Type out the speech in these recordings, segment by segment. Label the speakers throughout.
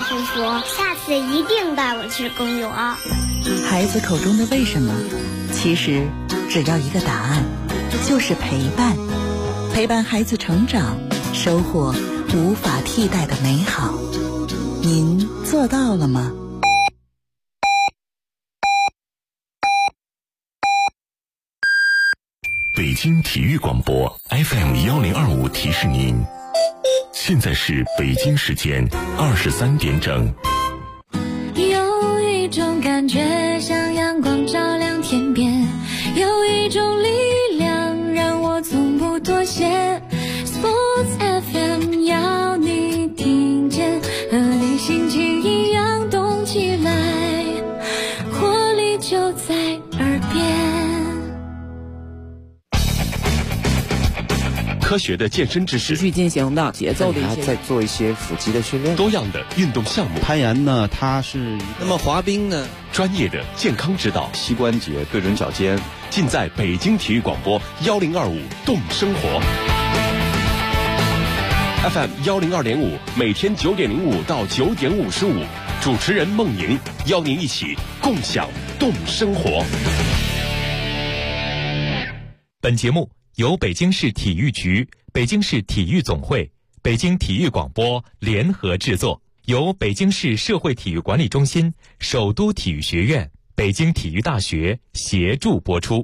Speaker 1: 叔叔，下次一定带我去公园。
Speaker 2: 孩子口中的为什么，其实只要一个答案，就是陪伴。陪伴孩子成长，收获无法替代的美好。您做到了吗？
Speaker 3: 北京体育广播 FM1025提示您，现在是北京时间23点整。
Speaker 4: 有一种感觉像阳光照亮天边，有一种力量让我从不妥协。 Sports FM 要你听见，和你心情一样动起来，活力就在耳边。
Speaker 3: 科学的健身知识，
Speaker 5: 持续进行的节奏的一些，
Speaker 6: 在做一些腹肌的训练，
Speaker 3: 多样的运动项目，
Speaker 6: 攀岩呢，它是
Speaker 7: 那么滑冰呢，
Speaker 3: 专业的健康指导，
Speaker 6: 膝关节对准脚尖，
Speaker 3: 尽在北京体育广播1025动生活 FM 102.5，每天9点05到9点55，主持人孟莹邀您一起共享动生活。
Speaker 8: 本节目由北京市体育局、北京市体育总会、北京体育广播联合制作，由北京市社会体育管理中心、首都体育学院、北京体育大学协助播出。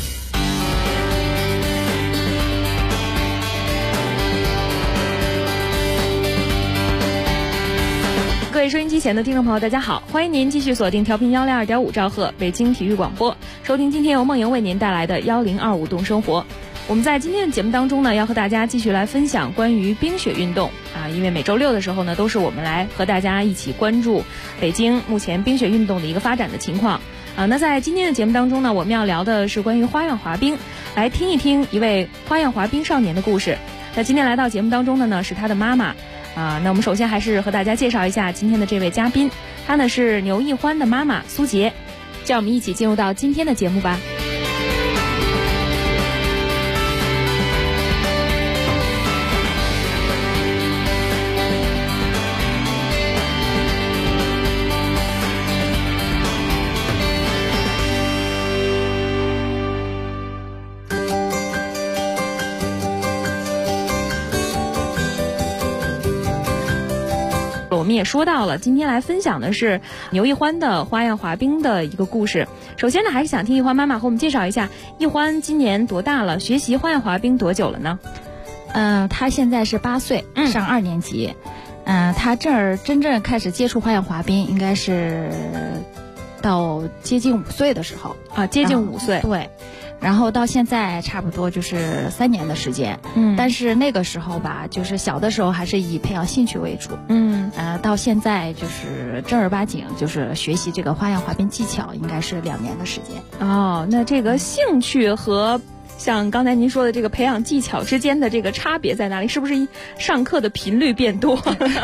Speaker 9: 各位收音机前的听众朋友，大家好，欢迎您继续锁定调频102.5兆赫北京体育广播，收听今天由梦莹为您带来的1025动生活。我们在今天的节目当中呢，要和大家继续来分享关于冰雪运动啊，因为每周六的时候呢，都是我们来和大家一起关注北京目前冰雪运动的一个发展的情况啊。那在今天的节目当中呢，我们要聊的是关于花样滑冰，来听一听一位花样滑冰少年的故事。那今天来到节目当中的呢，是他的妈妈啊。那我们首先还是和大家介绍一下今天的这位嘉宾，她呢是牛奕欢的妈妈苏杰。就让我们一起进入到今天的节目吧。我们也说到了，今天来分享的是牛奕欢的花样滑冰的一个故事。首先呢，还是想听奕欢妈妈和我们介绍一下，奕欢今年多大了？学习花样滑冰多久了呢？
Speaker 10: 他现在是8岁，上2年级。他真正开始接触花样滑冰，应该是到接近5岁的时候
Speaker 9: 啊，接近5岁，
Speaker 10: 对。然后到现在差不多就是3年的时间，但是那个时候吧，就是小的时候还是以培养兴趣为主，到现在就是正儿八经就是学习这个花样滑冰技巧，应该是2年的时间。
Speaker 9: 哦，那这个兴趣和像刚才您说的这个培养技巧之间的这个差别在哪里？是不是上课的频率变多？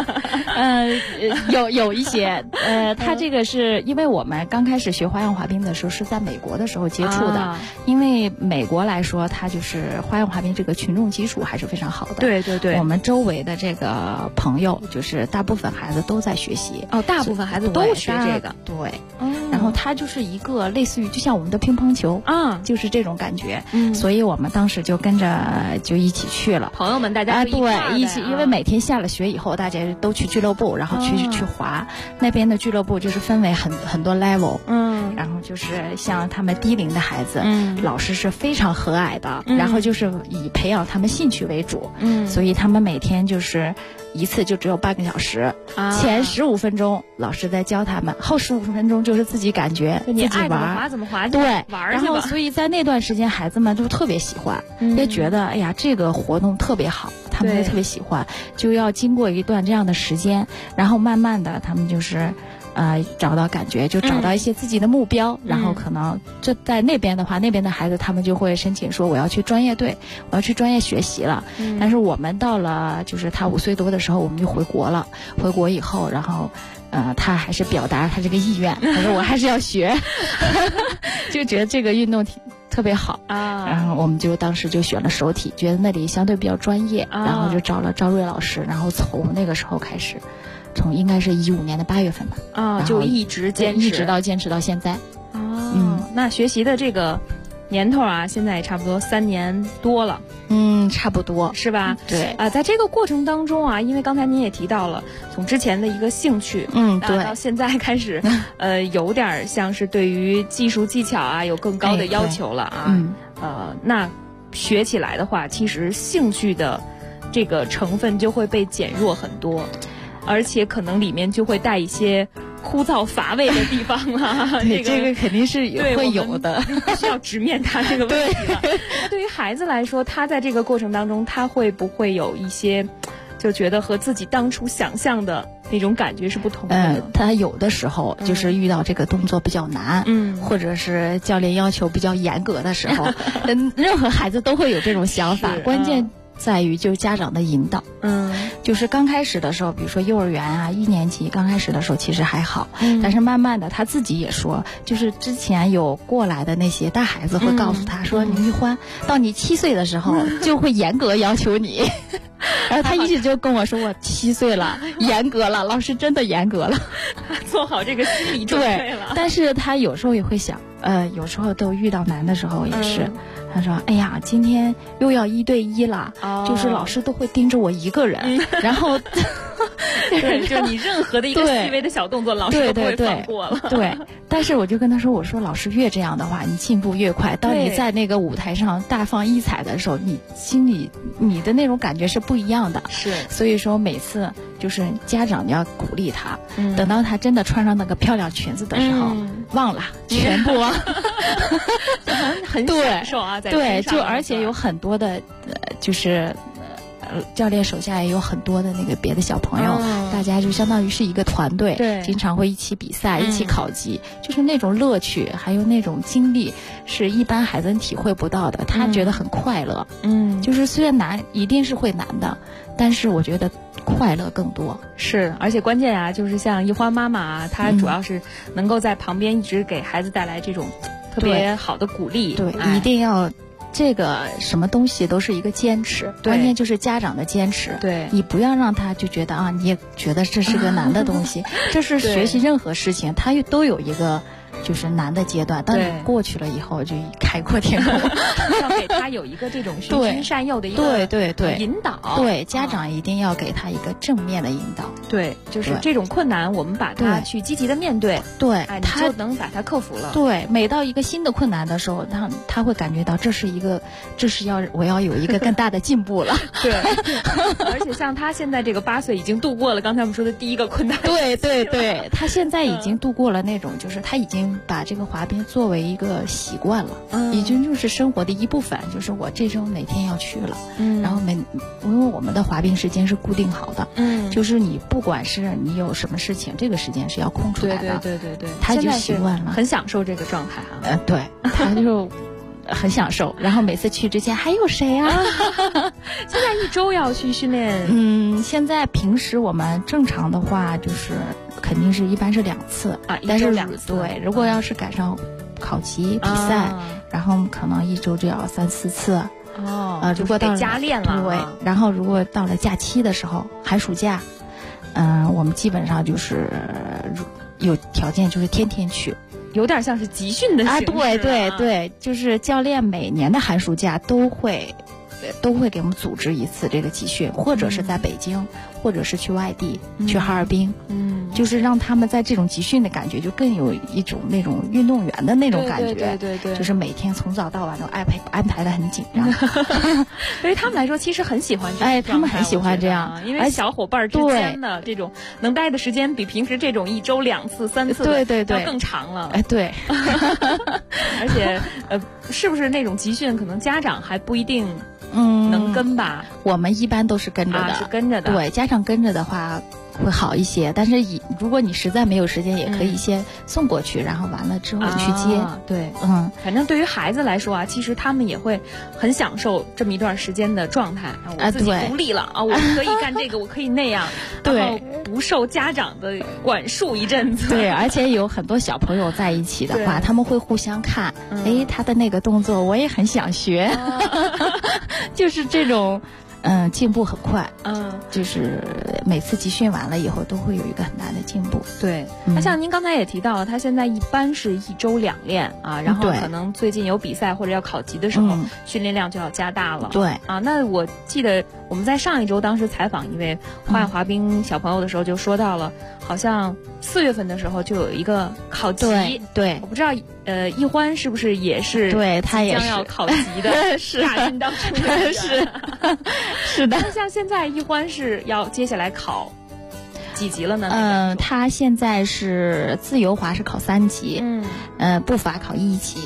Speaker 10: 有一些，他这个是因为我们刚开始学花样滑冰的时候是在美国的时候接触的，因为美国来说，它就是花样滑冰这个群众基础还是非常好的。
Speaker 9: 对对对，
Speaker 10: 我们周围的这个朋友，就是大部分孩子都在学习。
Speaker 9: 哦，大部分孩子都学这个。
Speaker 10: 对。然后它就是一个类似于就像我们的乒乓球啊，就是这种感觉。所以我们当时就跟着就一起去了，
Speaker 9: 朋友们大家
Speaker 10: 对一起，因为每天下了学以后，大家都去俱乐部，然后去滑。那边的俱乐部就是分为很多 level，然后就是像他们低龄的孩子，老师是非常和蔼的，然后就是以培养他们兴趣为主，所以他们每天就是一次就只有半个小时，前15分钟老师在教他们，后15分钟就是自己感觉自己玩，
Speaker 9: 怎么滑
Speaker 10: 对，
Speaker 9: 玩
Speaker 10: 然后所以在那段时间孩子们就特别喜欢，也觉得哎呀这个活动特别好，他们也特别喜欢，就要经过一段这样的时间，然后慢慢的他们就是找到感觉，就找到一些自己的目标，然后可能这在那边的话，那边的孩子他们就会申请说我要去专业队，我要去专业学习了。但是我们到了就是他5岁多的时候，我们就回国了。回国以后，然后他还是表达他这个意愿，他说我还是要学，就觉得这个运动特别好啊。然后我们就当时就选了手体，觉得那里相对比较专业，然后就找了赵瑞老师，然后从那个时候开始从应该是15年的8月份吧。
Speaker 9: 就一直坚持，
Speaker 10: 坚持到现在。
Speaker 9: 那学习的这个年头啊，现在也差不多3年多了。
Speaker 10: 差不多
Speaker 9: 是吧？
Speaker 10: 对。
Speaker 9: 在这个过程当中啊，因为刚才您也提到了，从之前的一个兴趣，
Speaker 10: 对，
Speaker 9: 到现在开始，有点像是对于技术技巧啊有更高的要求了啊。那学起来的话，其实兴趣的这个成分就会被减弱很多，而且可能里面就会带一些枯燥乏味的地方啊。
Speaker 10: 对，这个肯定是会有的，
Speaker 9: 必须要直面它这个问题了。那对于孩子来说，他在这个过程当中，他会不会有一些就觉得和自己当初想象的那种感觉是不同的？
Speaker 10: 他有的时候就是遇到这个动作比较难，或者是教练要求比较严格的时候，任何孩子都会有这种想法，关键在于就是家长的引导。就是刚开始的时候，比如说幼儿园啊1年级刚开始的时候其实还好，但是慢慢的他自己也说，就是之前有过来的那些大孩子会告诉他说，你玉欢到你7岁的时候就会严格要求你。然后他一直就跟我说，我7岁了，严格了，老师真的严格了，
Speaker 9: 做好这个心理准备了。
Speaker 10: 但是他有时候也会想，有时候都遇到难的时候也是。他说：“哎呀，今天又要1对1了，就是老师都会盯着我一个人，然后，
Speaker 9: 对，就你任何的一个细微的小动作，老师都不会放过了。
Speaker 10: 对，但是我就跟他说，我说老师越这样的话，你进步越快。当你在那个舞台上大放异彩的时候，你心里你的那种感觉是不一样的。
Speaker 9: 是，
Speaker 10: 所以说每次就是家长要鼓励他，等到他真的穿上那个漂亮裙子的时候，忘了全部
Speaker 9: 很享受啊。”
Speaker 10: 对，就而且有很多的，就是教练手下也有很多的那个别的小朋友，大家就相当于是一个团队，
Speaker 9: 对，
Speaker 10: 经常会一起比赛，一起考级，就是那种乐趣，还有那种经历，是一般孩子体会不到的，他觉得很快乐。就是虽然难，一定是会难的，但是我觉得快乐更多。
Speaker 9: 是，而且关键啊，就是像一花妈妈啊，她主要是能够在旁边一直给孩子带来这种特别好的鼓励。
Speaker 10: 对，一定要这个什么东西都是一个坚持，关键就是家长的坚持。
Speaker 9: 对，
Speaker 10: 你不要让他就觉得你也觉得这是个难的东西。这是学习任何事情，它都有一个就是难的阶段，当你过去了以后就开阔天空。
Speaker 9: 要给他有一个这种循循善诱的一个引导。
Speaker 10: 对，家长一定要给他一个正面的引导。
Speaker 9: 对，就是这种困难，我们把它去积极的面对。
Speaker 10: 对，
Speaker 9: 他就能把它克服了。
Speaker 10: 对，每到一个新的困难的时候，他会感觉到我要有一个更大的进步了。
Speaker 9: 对，而且像他现在这个8岁已经度过了刚才我们说的第一个困难。
Speaker 10: 对，他现在已经度过了那种，就是他已经把这个滑冰作为一个习惯了，已经就是生活的一部分，就是我这周哪天要去了，然后因为我们的滑冰时间是固定好的，就是你不管是你有什么事情，这个时间是要空出来的。
Speaker 9: 对，
Speaker 10: 他就习惯了，
Speaker 9: 很享受这个状态哈。
Speaker 10: 对，他就很享受。然后每次去之前还有谁啊？
Speaker 9: 现在1周要去训练。
Speaker 10: 现在平时我们正常的话就是肯定是一般是2次
Speaker 9: 啊，
Speaker 10: 但是
Speaker 9: 1周2次。
Speaker 10: 对，如果要是赶上考级比赛，然后可能1周就要3、4次。如果到了
Speaker 9: 加练了，
Speaker 10: 对，然后如果到了假期的时候，寒暑假，我们基本上就是有条件就是天天去，
Speaker 9: 有点像是集训的形式。
Speaker 10: 对，就是教练每年的寒暑假都会给我们组织一次这个集训，或者是在北京，或者是去外地，去哈尔滨。就是让他们在这种集训的感觉，就更有一种那种运动员的那种感觉。
Speaker 9: 对，
Speaker 10: 就是每天从早到晚都安排的很紧张。
Speaker 9: 对于他们来说，其实很喜欢这种。
Speaker 10: 他们很喜欢这样，
Speaker 9: 因为小伙伴之间的这种能待的时间，比平时这种1周2次、3次
Speaker 10: 对
Speaker 9: 要更长了。
Speaker 10: 对。
Speaker 9: 而且是不是那种集训，可能家长还不一定能跟吧？
Speaker 10: 我们一般都是跟着的，
Speaker 9: 是跟着的。
Speaker 10: 对，家长跟着的话会好一些，但是如果你实在没有时间，也可以先送过去，然后完了之后你去接。
Speaker 9: 对，反正对于孩子来说啊，其实他们也会很享受这么一段时间的状态。我自己独立了我可以干这个，我可以那样，然后不受家长的管束一阵子。
Speaker 10: 对，而且有很多小朋友在一起的话，他们会互相看，他的那个动作我也很想学，就是这种。进步很快，就是每次集训完了以后都会有一个很大的进步。
Speaker 9: 对，那像您刚才也提到了，他现在一般是1周2练啊，然后可能最近有比赛或者要考级的时候，训练量就要加大了。
Speaker 10: 对
Speaker 9: 啊，那我记得我们在上一周当时采访一位花样滑冰小朋友的时候，就说到了，好像4月份的时候就有一个考级。
Speaker 10: 对，
Speaker 9: 我不知道易欢是不是也是？
Speaker 10: 对，他也是
Speaker 9: 将要考级的，
Speaker 10: 是
Speaker 9: 大运当中的
Speaker 10: 是的。
Speaker 9: 那像现在易欢是要接下来考几级了呢？
Speaker 10: 他现在是自由滑是考3级，步伐考1级。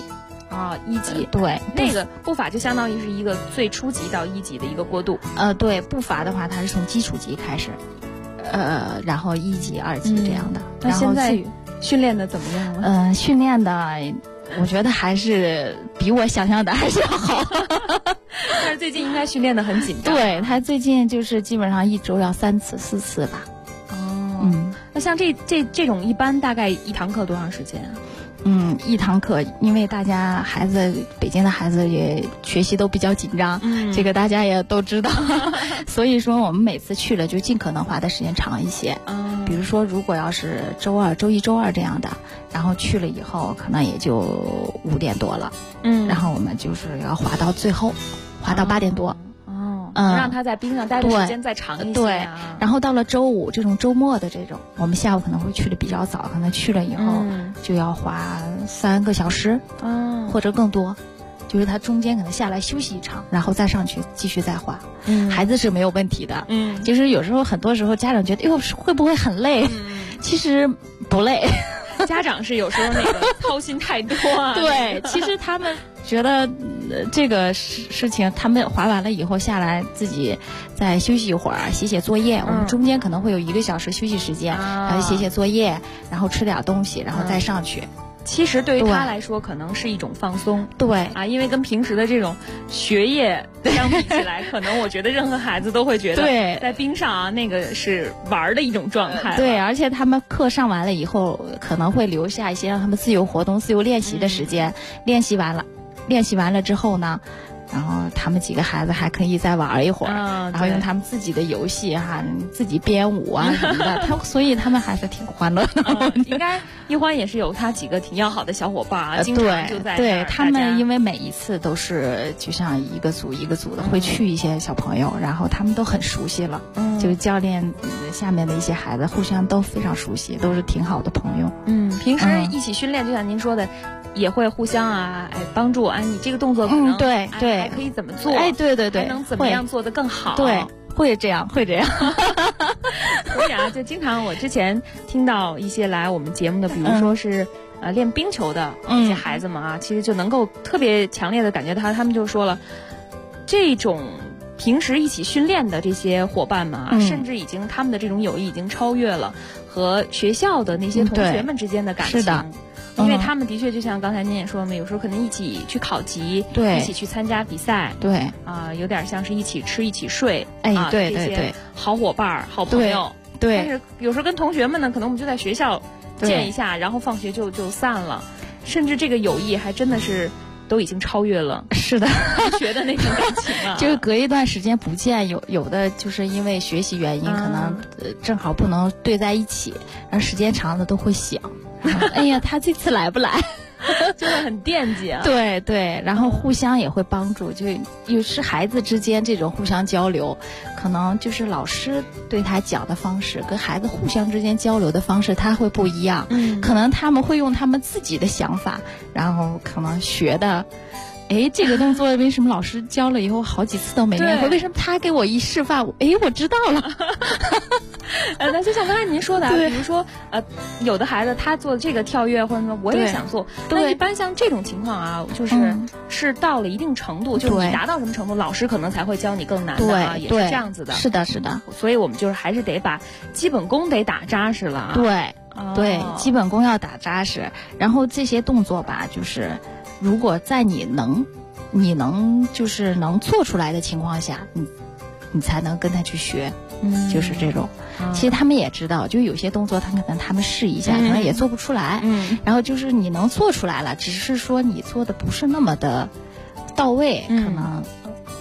Speaker 9: 1级，
Speaker 10: 对，
Speaker 9: 那个步伐就相当于是一个最初级到1级的一个过渡。
Speaker 10: 对，步伐的话，它是从基础级开始，然后1级、2级这样的。
Speaker 9: 那现在训练的怎么样了？
Speaker 10: 训练的，我觉得还是比我想象的还是要好。
Speaker 9: 但是最近应该训练的很紧张。
Speaker 10: 对，他最近就是基本上1周要3次、4次吧。
Speaker 9: 那像这种一般大概一堂课多长时间啊？
Speaker 10: 一堂课，因为大家北京的孩子也学习都比较紧张，这个大家也都知道，所以说我们每次去了就尽可能花的时间长一些。比如说，如果要是周一、周二这样的，然后去了以后，可能也就5点多了，然后我们就是要滑到最后，滑到8点多。
Speaker 9: 让他在冰上待的时间再长一些。
Speaker 10: 对，然后到了周五这种周末的这种，我们下午可能会去的比较早，可能去了以后就要滑3个小时，或者更多。就是他中间可能下来休息一场，然后再上去继续再滑。孩子是没有问题的。就是有时候很多时候家长觉得，哟，会不会很累？其实不累。
Speaker 9: 家长是有时候那个操心太多啊。
Speaker 10: 对，其实他们觉得这个事情，他们滑完了以后下来自己再休息一会儿，写作业。我们中间可能会有1个小时休息时间，然后写作业，然后吃点东西，然后再上去。
Speaker 9: 其实对于他来说，可能是一种放松。
Speaker 10: 对
Speaker 9: 啊，因为跟平时的这种学业相比起来，可能我觉得任何孩子都会觉得，
Speaker 10: 对，
Speaker 9: 在冰上啊，那个是玩的一种状态。
Speaker 10: 对，而且他们课上完了以后，可能会留下一些让他们自由活动、自由练习的时间。练习完了之后呢，然后他们几个孩子还可以再玩一会儿，然后用他们自己的游戏自己编舞啊什么的，所以他们还是挺欢乐的。
Speaker 9: 应该易欢也是有他几个挺要好的小伙伴啊，经常就在
Speaker 10: 对他们，因为每一次都是就像一个组一个组的会去一些小朋友，然后他们都很熟悉了，就是教练下面的一些孩子互相都非常熟悉，都是挺好的朋友。
Speaker 9: 平时一起训练，就像您说的，也会互相帮助你这个动作可能
Speaker 10: 对
Speaker 9: 还可以怎么做？
Speaker 10: 对，
Speaker 9: 还能怎么样做得更好？
Speaker 10: 对，会这样。
Speaker 9: 所以就经常我之前听到一些来我们节目的，比如说是练冰球的一些孩子们其实就能够特别强烈的感觉到，他们就说了，这种平时一起训练的这些伙伴们甚至他们的这种友谊已经超越了和学校的那些同学们之间的感情。
Speaker 10: 是的。
Speaker 9: 因为他们的确就像刚才您也说了，有时候可能一起去考级，
Speaker 10: 对，
Speaker 9: 一起去参加比赛，
Speaker 10: 对，
Speaker 9: 有点像是一起吃一起睡，
Speaker 10: 对，
Speaker 9: 这些好伙伴、好朋友，
Speaker 10: 对。
Speaker 9: 但是有时候跟同学们呢，可能我们就在学校见一下，然后放学就散了，甚至这个友谊还真的是都已经超越了
Speaker 10: 是的
Speaker 9: 同学的那种感情了。
Speaker 10: 就是隔一段时间不见，有的就是因为学习原因，可能正好不能对在一起，然后时间长了都会想。哎呀，他这次来不来？
Speaker 9: 就会很惦记啊。
Speaker 10: 对，然后互相也会帮助，就有时孩子之间这种互相交流，可能就是老师对他讲的方式跟孩子互相之间交流的方式他会不一样。可能他们会用他们自己的想法，然后可能学的。这个动作为什么老师教了以后好几次都没练会？为什么他给我一示范，我知道了。
Speaker 9: 那就像刚才您说的，比如说有的孩子他做这个跳跃或者说我也想做，那一般像这种情况是到了一定程度，就是你达到什么程度，老师可能才会教你更难的也是这样子的。
Speaker 10: 是的。
Speaker 9: 所以我们就是还是得把基本功得打扎实了。
Speaker 10: 对，基本功要打扎实，然后这些动作吧，就是如果在你能就是能做出来的情况下，你才能跟他去学。就是这种。其实他们也知道，就有些动作他们试一下，可能也做不出来。然后就是你能做出来了，只是说你做的不是那么的到位，可能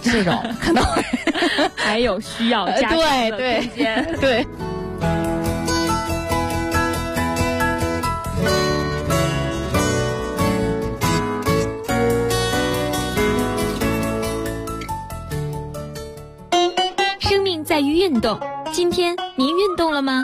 Speaker 10: 这种可能会
Speaker 9: 还有需要加强的空间。
Speaker 10: 对。
Speaker 4: 生命在于运动，今天您运动了吗？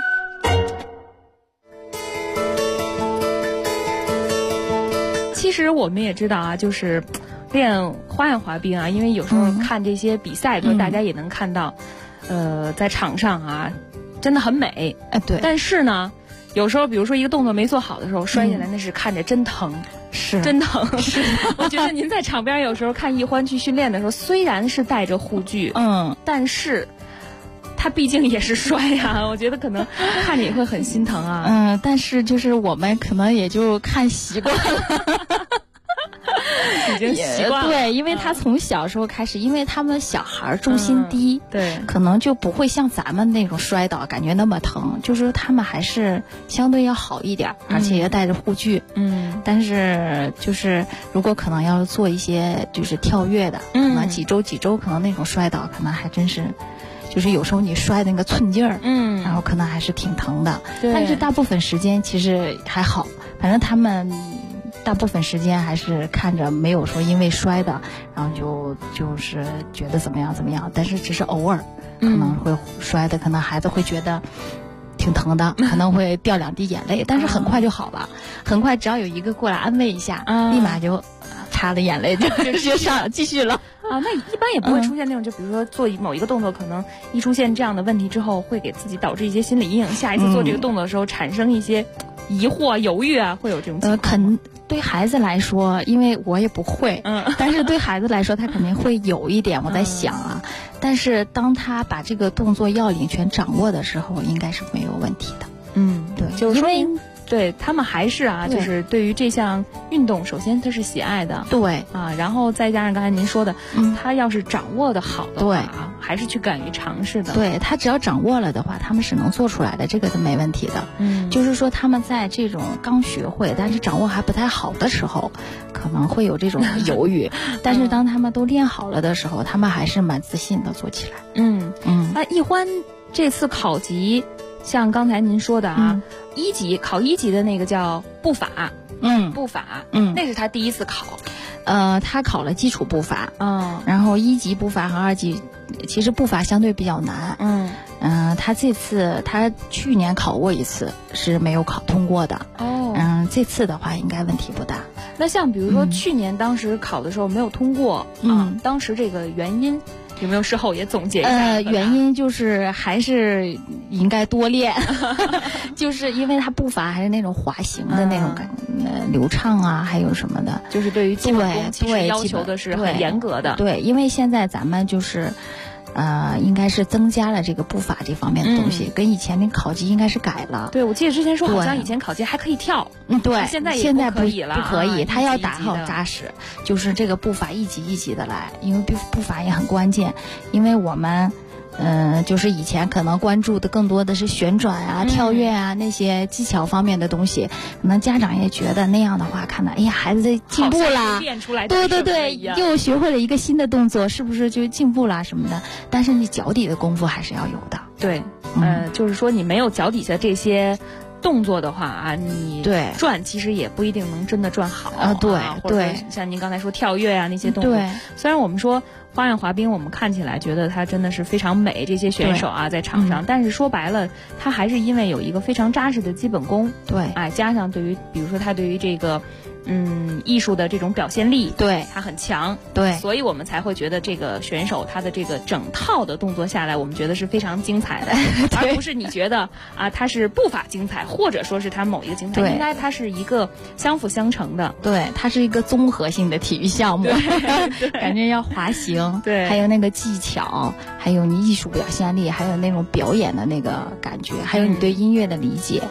Speaker 9: 其实我们也知道啊，就是练花样滑冰啊，因为有时候看这些比赛的时候，大家也能看到，在场上啊，真的很美。
Speaker 10: 对。
Speaker 9: 但是呢，有时候比如说一个动作没做好的时候，摔下来那是看着真疼。
Speaker 10: 是
Speaker 9: 真疼，是。我觉得您在场边有时候看易欢去训练的时候，虽然是带着护具，但是他毕竟也是摔呀，我觉得可能看着也会很心疼啊。
Speaker 10: 但是就是我们可能也就看习惯了。
Speaker 9: 已经习惯了。
Speaker 10: 对，因为他从小时候开始，因为他们小孩重心低，
Speaker 9: 对，
Speaker 10: 可能就不会像咱们那种摔倒感觉那么疼，就是他们还是相对要好一点，而且也带着护具。但是就是如果可能要做一些就是跳跃的，可能几周可能那种摔倒，可能还真是。就是有时候你摔那个寸劲儿，然后可能还是挺疼的。但是大部分时间其实还好，反正他们大部分时间还是看着没有说因为摔的，然后就是觉得怎么样，但是只是偶尔可能会摔的，可能孩子会觉得挺疼的，可能会掉2滴眼泪，但是很快就好了，很快只要有一个过来安慰一下，立马就擦的眼泪就继续了。
Speaker 9: 那一般也不会出现那种，就比如说做某一个动作，可能一出现这样的问题之后，会给自己导致一些心理阴影，下一次做这个动作的时候产生一些疑惑、犹豫啊，会有这种情况。
Speaker 10: 对孩子来说，因为我也不会，但是对孩子来说，他肯定会有一点。我在想啊，但是当他把这个动作要领全掌握的时候，应该是没有问题的。
Speaker 9: 对，就是说明对他们还是啊，就是对于这项运动，首先他是喜爱的，
Speaker 10: 对
Speaker 9: 啊，然后再加上刚才您说的，他要是掌握的好的话啊，还是去敢于尝试的。
Speaker 10: 对，他只要掌握了的话，他们是能做出来的，这个是没问题的。就是说他们在这种刚学会，但是掌握还不太好的时候，可能会有这种犹豫，但是当他们都练好了的时候，他们还是蛮自信的做起来。
Speaker 9: 那易欢这次考级，像刚才您说的啊。考一级的那个叫步法，步法，那是他第一次考，
Speaker 10: 他考了基础步法，然后1级步法和2级，其实步法相对比较难，他去年考过一次是没有考通过的，这次的话应该问题不大。
Speaker 9: 那像比如说去年当时考的时候没有通过，当时这个原因。有没有事后也总结一下？
Speaker 10: 原因就是还是应该多练，就是因为他步伐还是那种滑行的那种流畅啊，还有什么的，
Speaker 9: 就是对于基本功其实要求的是很严格的。
Speaker 10: 对，因为现在咱们就是应该是增加了这个步法这方面的东西，跟以前那考级应该是改了。
Speaker 9: 对，我记得之前说好像以前考级还可以跳，
Speaker 10: 对，
Speaker 9: 现在不可以了，
Speaker 10: 不可以，他要打好扎实，就是这个步法一级一级的来，因为步法也很关键，因为我们。就是以前可能关注的更多的是旋转啊、跳跃啊那些技巧方面的东西，可能家长也觉得那样的话，看到哎呀孩子进步啦，对，又学会了一个新的动作，是不是就进步啦什么的？但是你脚底的功夫还是要有的。
Speaker 9: 对，就是说你没有脚底下这些动作的话啊，你转其实也不一定能真的转好啊。
Speaker 10: 对，
Speaker 9: 像您刚才说跳跃啊那些动作，虽然我们说。花样滑冰，我们看起来觉得它真的是非常美，这些选手啊在场上，但是说白了，它还是因为有一个非常扎实的基本功，加上对于比如说他对于这个艺术的这种表现力，他很强，所以我们才会觉得这个选手他的这个整套的动作下来，我们觉得是非常精彩的，而不是你觉得啊他是步伐精彩，或者说是他某一个精彩，应该它是一个相辅相成的，
Speaker 10: 它是一个综合性的体育项目，感觉要滑行。还有那个技巧，还有你艺术表现力，还有那种表演的那个感觉，还有你对音乐的理解，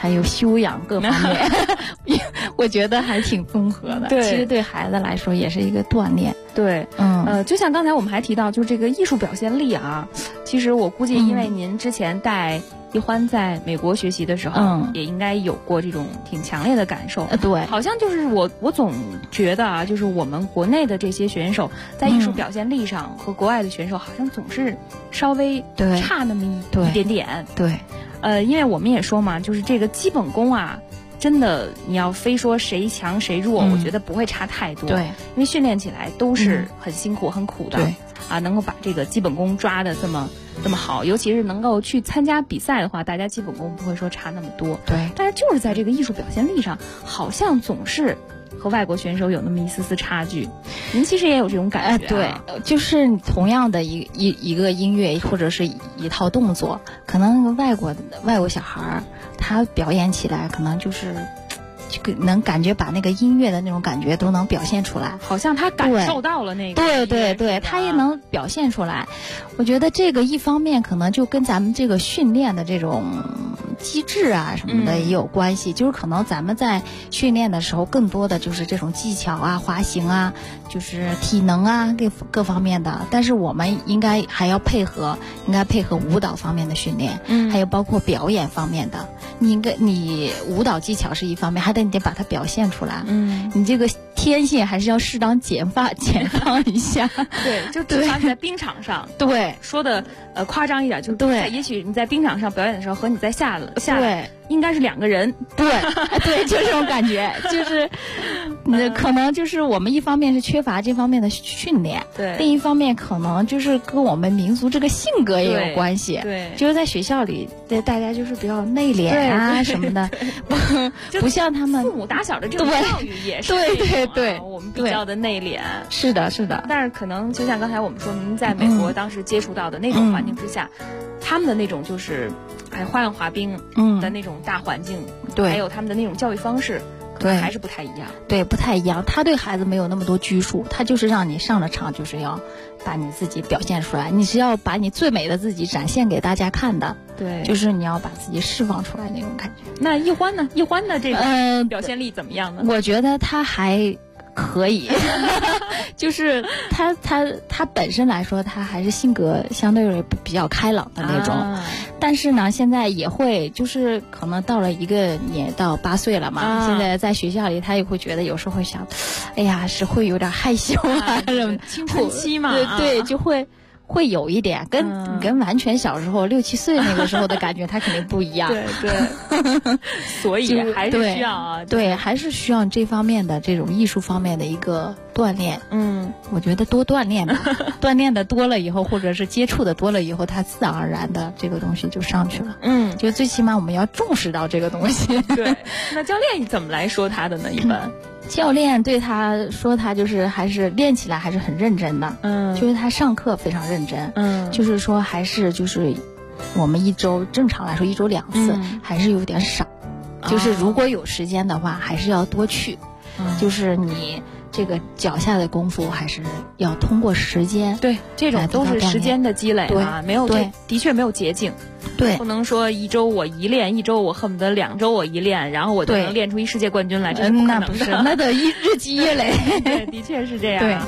Speaker 10: 还有修养各方面，我觉得还挺综合的。
Speaker 9: 对，
Speaker 10: 其实对孩子来说也是一个锻炼。
Speaker 9: 对，就像刚才我们还提到，就是这个艺术表现力啊，其实我估计，因为您之前带一欢在美国学习的时候，也应该有过这种挺强烈的感受。
Speaker 10: 对，
Speaker 9: 好像就是我总觉得啊，就是我们国内的这些选手在艺术表现力上和国外的选手好像总是稍微差那么一点点。
Speaker 10: 对，
Speaker 9: 因为我们也说嘛，就是这个基本功啊。真的，你要非说谁强谁弱，我觉得不会差太多。
Speaker 10: 对，
Speaker 9: 因为训练起来都是很辛苦、很苦的。
Speaker 10: 对，
Speaker 9: 能够把这个基本功抓得这么好，尤其是能够去参加比赛的话，大家基本功不会说差那么多。
Speaker 10: 对，
Speaker 9: 但是就是在这个艺术表现力上，好像总是和外国选手有那么一丝丝差距。您其实也有这种感觉。
Speaker 10: 对，就是同样的一个音乐或者是一套动作，可能外国小孩儿他表演起来可能就是能感觉把那个音乐的那种感觉都能表现出来，
Speaker 9: 好像他感受到了那个。
Speaker 10: 对，他也能表现出来。我觉得这个一方面可能就跟咱们这个训练的这种机制啊什么的也有关系，就是可能咱们在训练的时候更多的就是这种技巧啊、滑行啊，就是体能啊各方面的，但是我们应该还要配合舞蹈方面的训练，还有包括表演方面的。你舞蹈技巧是一方面，还得你得把它表现出来。你这个天性还是要适当减放一下。
Speaker 9: 对，就至少你在冰场上，
Speaker 10: 对，
Speaker 9: 说的夸张一点，就是
Speaker 10: 对，
Speaker 9: 也许你在冰场上表演的时候和你在下来应该是两个人。
Speaker 10: 对，就这种感觉，就是可能就是我们一方面是缺乏这方面的训练，
Speaker 9: 对，
Speaker 10: 另一方面可能就是跟我们民族这个性格也有关系。
Speaker 9: 对，
Speaker 10: 就是在学校里，大家就是比较内敛啊什么的，不像他们
Speaker 9: 父母打小的这种教育也是
Speaker 10: 对，
Speaker 9: 我们比较的内敛。
Speaker 10: 是的。
Speaker 9: 但是可能就像刚才我们说，您在美国当时接触到的那种环境之下，他们的那种就是花样滑冰的那种大环境，
Speaker 10: 对，
Speaker 9: 还有他们的那种教育方式，对，还是不太一样。
Speaker 10: 对，不太一样。他对孩子没有那么多拘束，他就是让你上了场，就是要把你自己表现出来，你是要把你最美的自己展现给大家看的。
Speaker 9: 对，
Speaker 10: 就是你要把自己释放出来那种感觉。
Speaker 9: 那一欢呢？一欢的这个表现力怎么样呢？
Speaker 10: 我觉得他还可以，就是他本身来说，他还是性格相对比较开朗的那种，但是呢，现在也会就是可能到了一个年到8岁了嘛，现在在学校里，他也会觉得有时候会想，哎呀，是会有点害羞啊什么，
Speaker 9: 青春期嘛，
Speaker 10: 对，就会有一点跟完全小时候6、7岁那个时候的感觉，他肯定不一样。
Speaker 9: 对，所以还是需要啊，
Speaker 10: 对，还是需要这方面的这种艺术方面的一个锻炼。我觉得多锻炼吧，锻炼的多了以后，或者是接触的多了以后，他自然而然的这个东西就上去了。就最起码我们要重视到这个东西。
Speaker 9: 对，那教练怎么来说他的呢？一般。
Speaker 10: 教练对他说，他就是还是练起来还是很认真的，就是他上课非常认真，就是说还是就是我们正常来说1周2次，还是有点少，就是如果有时间的话，还是要多去，就是你这个脚下的功夫还是要通过时间，
Speaker 9: 对，这种都是时间的积累啊，没有的确没有捷径。
Speaker 10: 对，
Speaker 9: 不能说1周我一练，1周我恨不得2周我一练，然后我就能练出一世界冠军来，这是不可能的。
Speaker 10: 那不是，那得日积月累。
Speaker 9: 对，的确是这样。
Speaker 10: 对。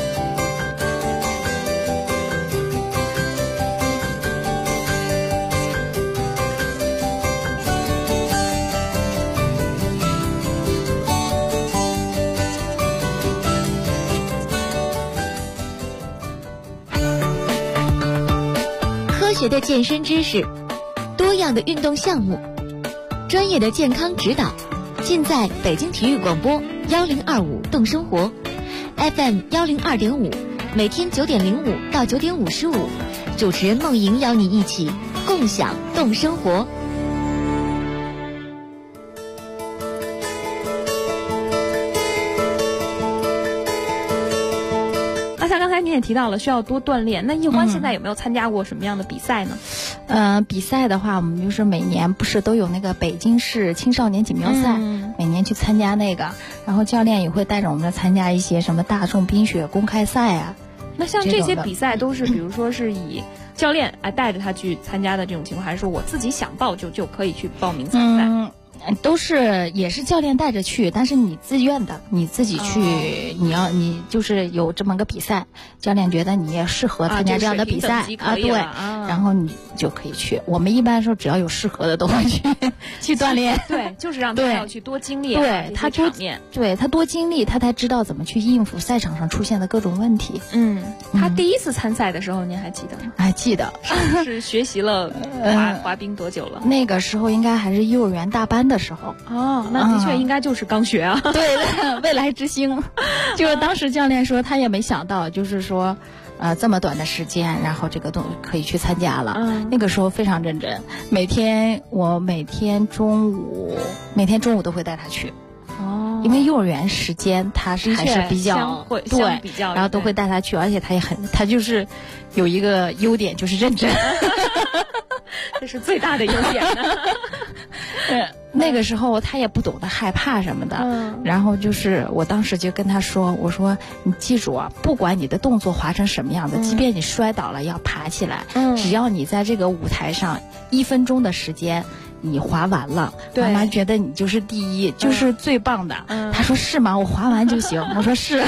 Speaker 7: 科学的健身知识，多样的运动项目，专业的健康指导，尽在北京体育广播1025动生活 FM 102.5，每天9点05到9点55，主持人梦莹邀你一起共享动生活。
Speaker 9: 像刚才你也提到了需要多锻炼，那一欢现在有没有参加过什么样的比赛呢？
Speaker 10: 比赛的话，我们就是每年不是都有那个北京市青少年锦标赛，每年去参加那个，然后教练也会带着我们参加一些什么大众冰雪公开赛啊。
Speaker 9: 那像这些比赛都是比如说是以教练带着他去参加的这种情况，还是说我自己想报就可以去报名参赛？
Speaker 10: 都是也是教练带着去，但是你自愿的，你自己去，你就是有这么个比赛，教练觉得你也适合参加这样的比赛对，然后你就可以去。我们一般说只要有适合的都会去锻炼，
Speaker 9: 对，就是让他要去多经历，
Speaker 10: 对他多对他多经历，他才知道怎么去应付赛场上出现的各种问题。
Speaker 9: 他第一次参赛的时候，您还记得吗？
Speaker 10: 还记得，
Speaker 9: 是学习了滑冰多久了？
Speaker 10: 那个时候应该还是幼儿园大班的时候。
Speaker 9: 那的确应该就是刚学啊。
Speaker 10: 对的，未来之星。就是当时教练说他也没想到，就是说这么短的时间，然后这个可以去参加了。那个时候非常认真，每天中午都会带他去。因为幼儿园时间他是还是比较对，然后都会带他去，而且他就是有一个优点就是认真，
Speaker 9: 这是最大的优点呢。
Speaker 10: 那个时候他也不懂得害怕什么的，然后就是我当时就跟他说，我说你记住啊，不管你的动作滑成什么样子，即便你摔倒了要爬起来，只要你在这个舞台上1分钟的时间你滑完了，妈妈觉得你就是第一，就是最棒的。他说是吗？我滑完就行。我说是。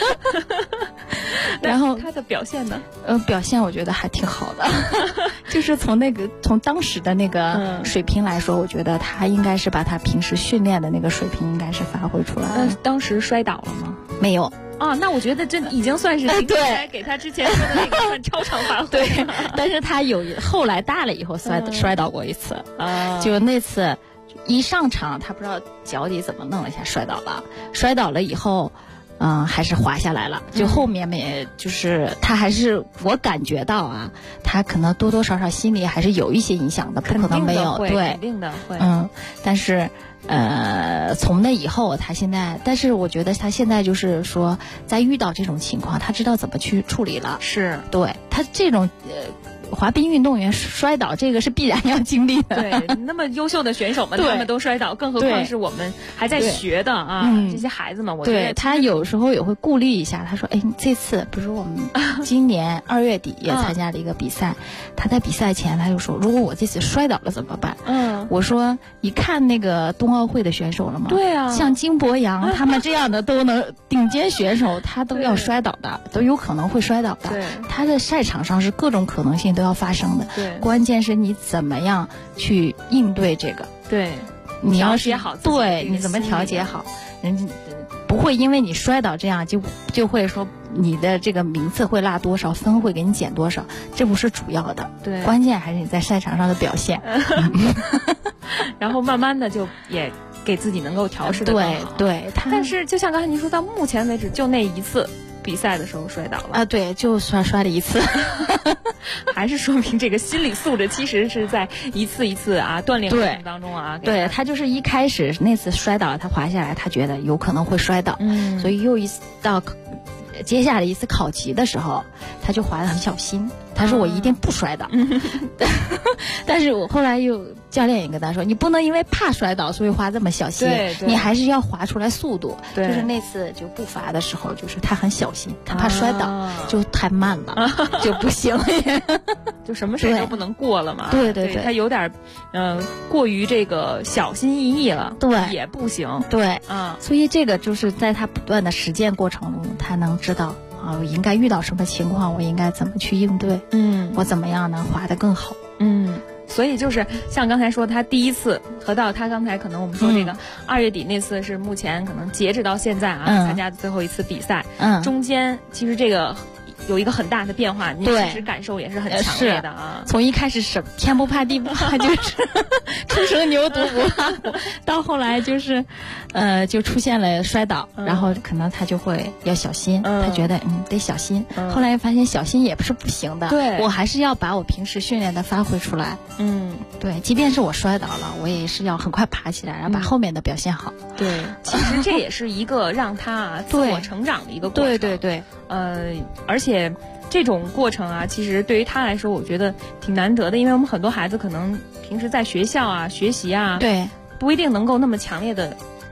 Speaker 10: 然后
Speaker 9: 他的表现呢？
Speaker 10: 表现我觉得还挺好的，就是从当时的那个水平来说，我觉得他应该是把他平时训练的那个水平应该是发挥出来了。
Speaker 9: 当时摔倒了吗？
Speaker 10: 没有。
Speaker 9: 那我觉得这已经算是对给他之前说的那个算超常发挥。
Speaker 10: 对，但是他后来大了以后摔倒过一次，就那次一上场他不知道脚底怎么弄了一下摔倒了以后。还是滑下来了，就后面就是他还是我感觉到啊，他可能多多少少心里还是有一些影响的，不可能没有，对，
Speaker 9: 肯定的会，
Speaker 10: 但是从那以后他现在，但是我觉得他现在就是说，在遇到这种情况，他知道怎么去处理了，
Speaker 9: 是
Speaker 10: 对他这种滑冰运动员摔倒，这个是必然要经历的。
Speaker 9: 对，那么优秀的选手们，他们都摔倒，更何况是我们还在学的这些孩子们。我觉得
Speaker 10: 他有时候也会顾虑一下，他说：“哎，这次比如说我们今年2月底也参加了一个比赛，他在比赛前他就说，如果我这次摔倒了怎么办？”我说：“你看那个冬奥会的选手了吗？
Speaker 9: 对啊，
Speaker 10: 像金博洋他们这样的都能顶尖选手，他都要摔倒的，都有可能会摔倒的。他在赛场上是各种可能性都要发生的，关键是你怎么样去应对这个。
Speaker 9: 对，
Speaker 10: 你要是
Speaker 9: 好，
Speaker 10: 对，你怎么调节好，人家不会因为你摔倒这样就会说你的这个名次会落多少，分会给你减多少，这不是主要的。
Speaker 9: 对，
Speaker 10: 关键还是你在赛场上的表现。
Speaker 9: 然后慢慢的就也给自己能够调试的更好。
Speaker 10: 对，
Speaker 9: 但是就像刚才您说，到目前为止就那一次。比赛的时候摔倒了
Speaker 10: 对，就摔了一次，
Speaker 9: 还是说明这个心理素质其实是在一次一次锻炼过程当中
Speaker 10: 对他就是一开始那次摔倒，他滑下来，他觉得有可能会摔倒，所以又一次到接下来一次考级的时候，他就滑得很小心。他说我一定不摔倒，但是我后来教练也跟他说，你不能因为怕摔倒所以滑这么小心，你还是要滑出来速度。就是那次就步伐的时候，就是他很小心，他怕摔倒，就太慢了，就不行，
Speaker 9: 就什么事都不能过了嘛。
Speaker 10: 对，
Speaker 9: 他有点过于这个小心翼翼了，
Speaker 10: 对，
Speaker 9: 也不行。
Speaker 10: 对，所以这个就是在他不断的实践过程中，他能知道。我应该遇到什么情况，我应该怎么去应对？我怎么样能滑得更好？
Speaker 9: 所以就是像刚才说，他第一次和到他刚才可能我们说这个2月底那次是目前可能截止到现在参加的最后一次比赛，中间其实这个。有一个很大的变化，你其实感受也是很强烈的
Speaker 10: 从一开始天不怕地不怕，就是初生牛犊不怕虎，到后来就是就出现了摔倒，然后可能他就会要小心，他觉得得小心。后来发现小心也不是不行的，
Speaker 9: 对，
Speaker 10: 我还是要把我平时训练的发挥出来。对，即便是我摔倒了，我也是要很快爬起来，然后把后面的表现好。
Speaker 9: 对，其实这也是一个让他自我成长的一个过程。
Speaker 10: 对，
Speaker 9: 而且这种过程其实对于他来说，我觉得挺难得的，因为我们很多孩子可能平时在学校学习
Speaker 10: 对，
Speaker 9: 不一定能够那么强烈的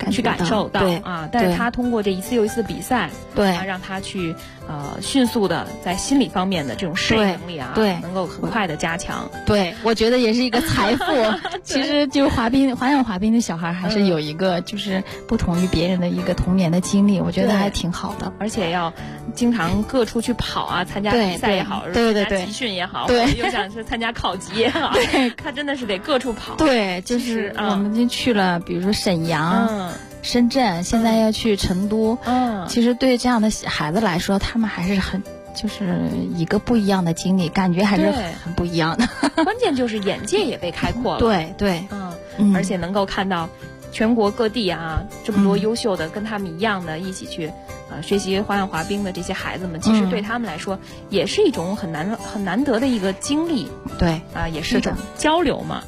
Speaker 10: 去
Speaker 9: 感受到啊。但是他通过这一次又一次的比赛，
Speaker 10: 对，
Speaker 9: 让他去迅速的在心理方面的这种适应能力啊，
Speaker 10: 对，
Speaker 9: 能够很快的加强。
Speaker 10: 对，我觉得也是一个财富。其实就是花样滑冰的小孩还是有一个就是不同于别人的一个童年的经历，我觉得还挺好的。
Speaker 9: 而且要经常各处去跑啊，参加比赛也好，
Speaker 10: 对，
Speaker 9: 集训也好，
Speaker 10: 对，
Speaker 9: 又想是参加考级也好，
Speaker 10: 对，
Speaker 9: 他真的是得各处跑。
Speaker 10: 对，就是我们就去了，比如说沈阳、深圳，现在要去成都。其实对这样的孩子来说，他们还是就是一个不一样的经历，感觉还是很不一样的。
Speaker 9: 关键就是眼界也被开阔了。
Speaker 10: 对，
Speaker 9: 而且能够看到全国各地啊这么多优秀的跟他们一样的一起去学习花样滑冰的这些孩子们，其实对他们来说也是一种很难得的一个经历。
Speaker 10: 对
Speaker 9: 啊，也是一种交流嘛。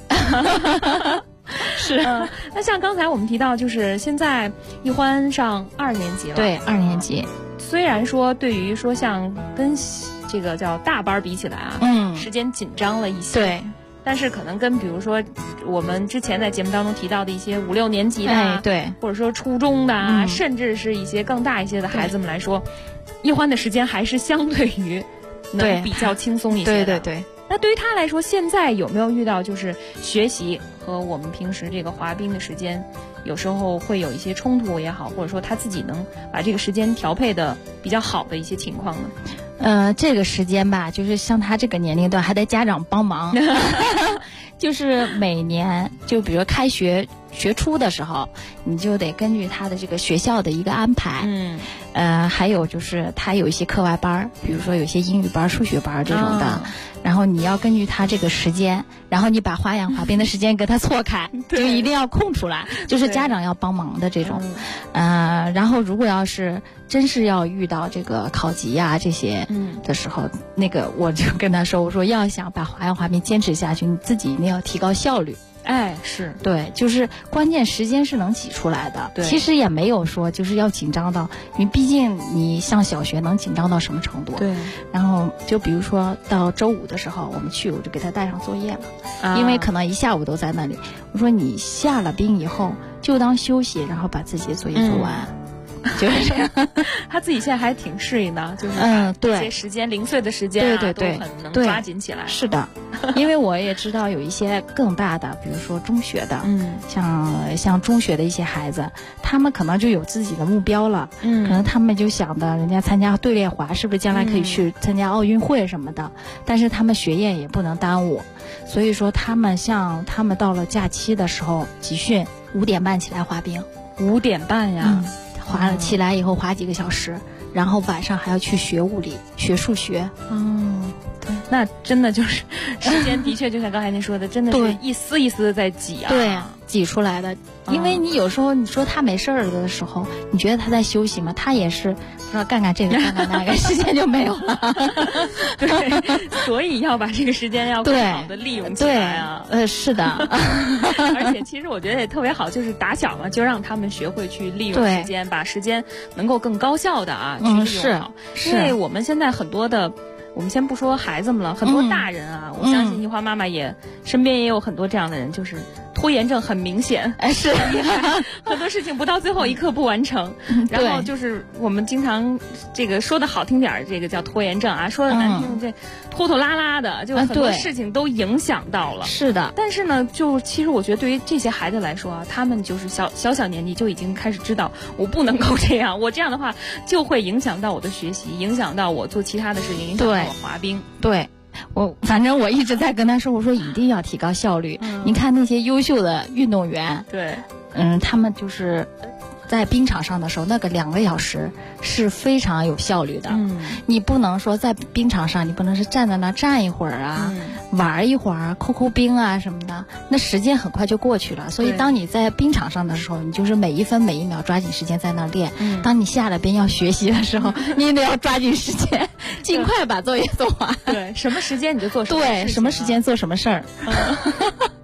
Speaker 10: 是。
Speaker 9: 那像刚才我们提到，就是现在一欢上2年级了。
Speaker 10: 对，2年级。
Speaker 9: 虽然说对于说像跟这个叫大班比起来啊，时间紧张了一些。
Speaker 10: 对。
Speaker 9: 但是可能跟比如说我们之前在节目当中提到的一些5、6年级的，
Speaker 10: 对，
Speaker 9: 或者说初中的甚至是一些更大一些的孩子们来说，一欢的时间还是相对于能比较轻松一些的。
Speaker 10: 对。
Speaker 9: 那对于他来说，现在有没有遇到就是学习和我们平时这个滑冰的时间，有时候会有一些冲突也好，或者说他自己能把这个时间调配的比较好的一些情况呢？
Speaker 10: 这个时间吧，就是像他这个年龄段还得家长帮忙，就是每年就比如开学初的时候，你就得根据他的这个学校的一个安排，还有就是他有一些课外班，比如说有些英语班、数学班这种的，然后你要根据他这个时间，然后你把花样滑冰的时间给他错开，就一定要空出来，就是家长要帮忙的这种。然后如果要是真是要遇到这个考级呀这些的时候，那个我就跟他说，我说要想把花样滑冰坚持下去，你自己一定要提高效率。
Speaker 9: 是
Speaker 10: 对，就是关键时间是能挤出来的。
Speaker 9: 对，
Speaker 10: 其实也没有说就是要紧张到你，毕竟你上小学能紧张到什么程度？
Speaker 9: 对。
Speaker 10: 然后就比如说到周5的时候，我们去，我就给他带上作业了，因为可能一下午都在那里。我说你下了冰以后就当休息，然后把自己的作业做完。就是这样，
Speaker 9: 他自己现在还挺适应的，就是
Speaker 10: 对
Speaker 9: 一些时间零碎的时间
Speaker 10: 对
Speaker 9: 都很能抓紧起来。
Speaker 10: 是的，因为我也知道有一些更大的，比如说中学的，像中学的一些孩子，他们可能就有自己的目标了，可能他们就想的，人家参加队列滑是不是将来可以去参加奥运会什么的，但是他们学业也不能耽误，所以说他们到了假期的时候集训5点半起来滑冰
Speaker 9: ，5点半呀。
Speaker 10: 滑了起来以后滑几个小时，然后晚上还要去学物理、学数学。
Speaker 9: 对，那真的就是时间的确就像刚才您说的，真的是一丝一丝的在挤啊。
Speaker 10: 对，挤出来的。因为你有时候你说他没事儿的时候，你觉得他在休息吗？他也是不知道干这个干那个，时间就没有了。
Speaker 9: 对，所以要把这个时间要更好的利用起来啊。
Speaker 10: 是的。
Speaker 9: 而且其实我觉得也特别好，就是打小嘛，就让他们学会去利用时间，把时间能够更高效的去利用好。
Speaker 10: 是。
Speaker 9: 因为我们现在很多的。我们先不说孩子们了，很多大人啊，我相信一花妈妈身边也有很多这样的人，就是拖延症很明显，
Speaker 10: 是
Speaker 9: 很多事情不到最后一刻不完成，然后就是我们经常这个说的好听点，这个叫拖延症啊，说的难听这拖拖拉拉的，就很多事情都影响到了。
Speaker 10: 是的，
Speaker 9: 但是呢，就其实我觉得对于这些孩子来说啊，他们就是小年纪就已经开始知道，我不能够这样，我这样的话就会影响到我的学习，影响到我做其他的事情，影响到我滑冰。
Speaker 10: 对。反正我一直在跟他说，我说一定要提高效率。你看那些优秀的运动员，
Speaker 9: 对，
Speaker 10: 他们就是在冰场上的时候，那个2个小时是非常有效率的。你不能说在冰场上，你不能是站在那站一会儿啊，玩一会儿，扣冰啊什么的，那时间很快就过去了。所以当你在冰场上的时候，你就是每1分每1秒抓紧时间在那练。当你下了冰要学习的时候，你也得要抓紧时间，尽快把作业做完。
Speaker 9: 对，什么时间你就做什么事情。
Speaker 10: 对，什么时间做什么事儿。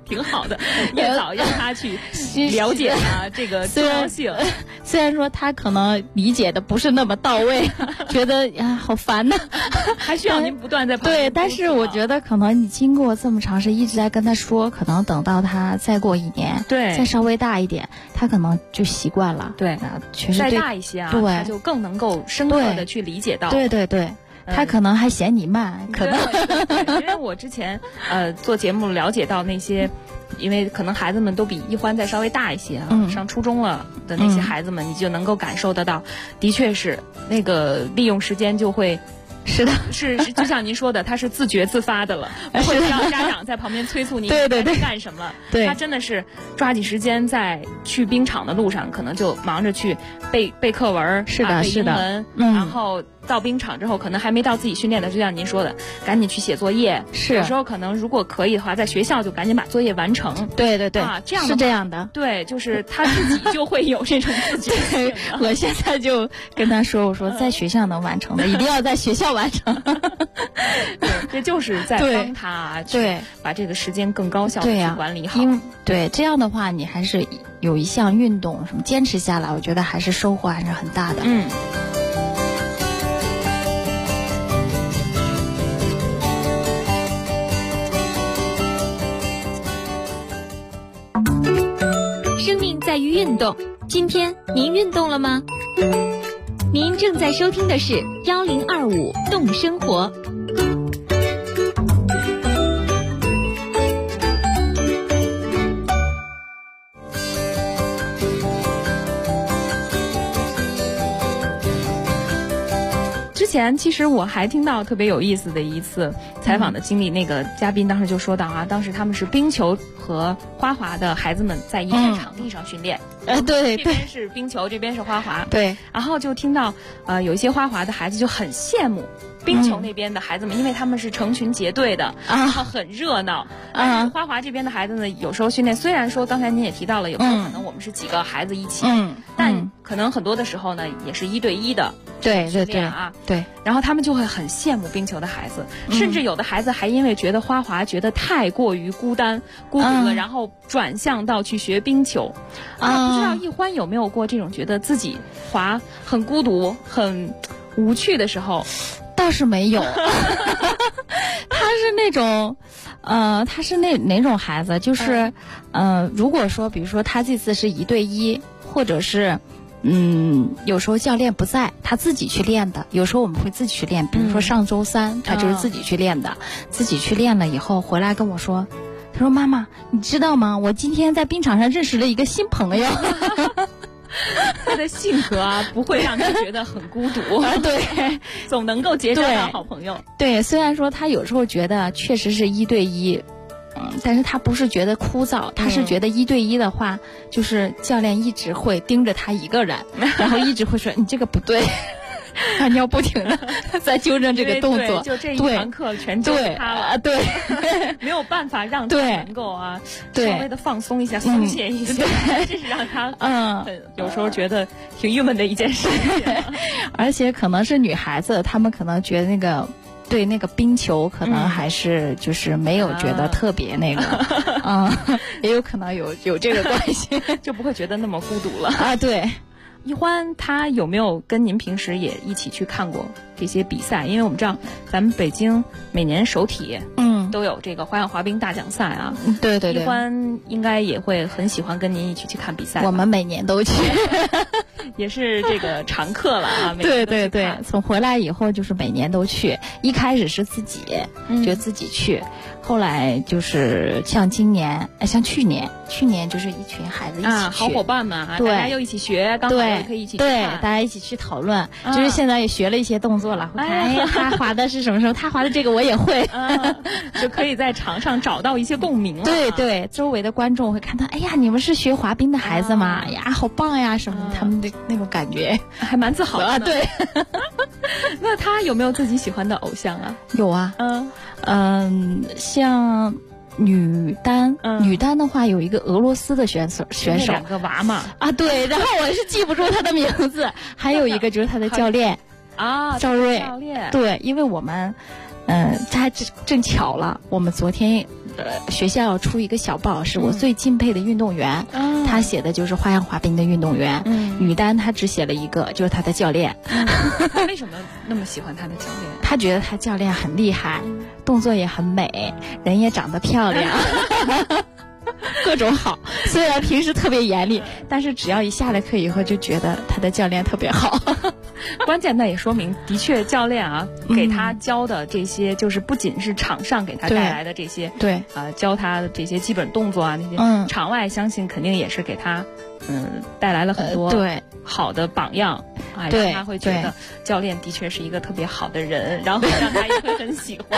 Speaker 9: 挺好的，越早让他去了解啊这个重要性。
Speaker 10: 虽然说他可能理解的不是那么到位，觉得呀好烦呐，
Speaker 9: 还需要您不断在旁边。
Speaker 10: 对，但是我觉得可能你经过这么长时间一直在跟他说，可能等到他再过1年，
Speaker 9: 对，
Speaker 10: 再稍微大一点，他可能就习惯了。
Speaker 9: 对，
Speaker 10: 确实
Speaker 9: 再大一些啊，
Speaker 10: 对，
Speaker 9: 他就更能够深刻的去理解到。
Speaker 10: 对对对。他可能还嫌你慢，可能
Speaker 9: 对，因为我之前做节目了解到那些，因为可能孩子们都比一欢再稍微大一些啊，上初中了的那些孩子们，你就能够感受得到，的确是那个利用时间就会。
Speaker 10: 是的，
Speaker 9: 是，就像您说的，他是自觉自发的了，不会让家长在旁边催促你
Speaker 10: 对
Speaker 9: 干什么。
Speaker 10: 对，
Speaker 9: 他真的是抓紧时间，在去冰场的路上，可能就忙着去背课文，
Speaker 10: 是的，
Speaker 9: 背英文，然后到冰场之后，可能还没到自己训练的，就像您说的，赶紧去写作业。
Speaker 10: 是，
Speaker 9: 有时候可能如果可以的话，在学校就赶紧把作业完成。
Speaker 10: 对对对，
Speaker 9: 啊，这样
Speaker 10: 是这样的。
Speaker 9: 对，就是他自己就会有这种自觉性。
Speaker 10: 我现在就跟他说，我说在学校能完成的，一定要在学校完成。
Speaker 9: 对，这就是在帮他
Speaker 10: 对
Speaker 9: 把这个时间更高效的去管理好。
Speaker 10: 对，这样的话，你还是有一项运动什么坚持下来，我觉得还是收获还是很大的。
Speaker 7: 生命在于运动，今天您运动了吗？您正在收听的是1025动生活。
Speaker 9: 之前其实我还听到特别有意思的一次采访的经历，那个嘉宾当时就说到啊，当时他们是冰球和花滑的孩子们在一片场地上训练。
Speaker 10: 对，
Speaker 9: 这边是冰球，这边是花滑。
Speaker 10: 对，
Speaker 9: 然后就听到有一些花滑的孩子就很羡慕冰球那边的孩子们，因为他们是成群结队的，然后很热闹。花滑这边的孩子呢，有时候训练，虽然说刚才您也提到了，有时候可能我们是几个孩子一起，但可能很多的时候呢，也是1对1的训练啊。
Speaker 10: 对，
Speaker 9: 然后他们就会很羡慕冰球的孩子，甚至有的孩子还因为觉得花滑觉得太过于孤独了，然后转向到去学冰球。不知道一欢有没有过这种觉得自己滑很孤独、很无趣的时候？
Speaker 10: 倒是没有。他是那种，他是哪种孩子？就是，如果说，比如说他这次是1对1，或者是，有时候教练不在，他自己去练的。有时候我们会自己去练，比如说上周3，他就是自己去练的。自己去练了以后回来跟我说，他说：“妈妈，你知道吗？我今天在冰场上认识了一个新朋友。”
Speaker 9: 他的性格啊，不会让他觉得很孤独
Speaker 10: 对，
Speaker 9: 总能够结交到好朋友。
Speaker 10: 对，虽然说他有时候觉得确实是1对1，但是他不是觉得枯燥，他是觉得1对1的话，就是教练一直会盯着他一个人，然后一直会说你这个不对。你要不停的在纠正这个动作，
Speaker 9: 就这一堂课全交给他了。
Speaker 10: 对，
Speaker 9: 没有办法让他能够稍微的放松一下、松懈一下，这是让他有时候觉得挺郁闷的一件事情。
Speaker 10: 而且可能是女孩子，她们可能觉得那个。对那个冰球可能还是就是没有觉得特别那个，也有可能有这个关系，
Speaker 9: 就不会觉得那么孤独了
Speaker 10: 啊。对。
Speaker 9: 一欢他有没有跟您平时也一起去看过这些比赛？因为我们知道咱们北京每年首体都有这个花样滑冰大奖赛啊。
Speaker 10: 对，
Speaker 9: 一欢应该也会很喜欢跟您一起去看比赛。
Speaker 10: 我们每年都去，
Speaker 9: 也是这个常客了啊。
Speaker 10: 对，从回来以后就是每年都去。一开始是自己觉得自己去，后来就是像今年，像去年就是一群孩子一起去，
Speaker 9: 好伙伴们啊，
Speaker 10: 对，
Speaker 9: 大家又一起学，刚好也可以一起去看，
Speaker 10: 对，大家一起去讨论，就是现在也学了一些动作了。他滑的是什么时候？他滑的这个我也会，
Speaker 9: 就可以在场上找到一些共鸣了。
Speaker 10: 对，周围的观众会看到，哎呀，你们是学滑冰的孩子吗？哎呀，好棒呀，什么他们的那种感觉，
Speaker 9: 还蛮自豪的。
Speaker 10: 对。
Speaker 9: 那他有没有自己喜欢的偶像啊？
Speaker 10: 有啊，像女单的话，有一个俄罗斯的选手
Speaker 9: 2个娃嘛
Speaker 10: 啊，对，然后我是记不住他的名字，还有一个就是他的教练
Speaker 9: 啊，
Speaker 10: 赵睿
Speaker 9: 教练，
Speaker 10: 对，因为我们他正巧了，我们昨天学校要出一个小报，是我最敬佩的运动员，他写的就是花样滑冰的运动员。女单他只写了一个，就是他的教练。
Speaker 9: 为什么那么喜欢他的教练？
Speaker 10: 他觉得他教练很厉害，动作也很美，人也长得漂亮。各种好，虽然平时特别严厉，但是只要一下了课以后，就觉得他的教练特别好。
Speaker 9: 关键那也说明，的确教练啊，给他教的这些，就是不仅是场上给他带来的这些，
Speaker 10: 对，
Speaker 9: 教他的这些基本动作啊，那些，场外相信肯定也是给他，带来了很多
Speaker 10: 对
Speaker 9: 好的榜样，
Speaker 10: 对，
Speaker 9: 让他会觉得教练的确是一个特别好的人，然后让他也会很喜欢。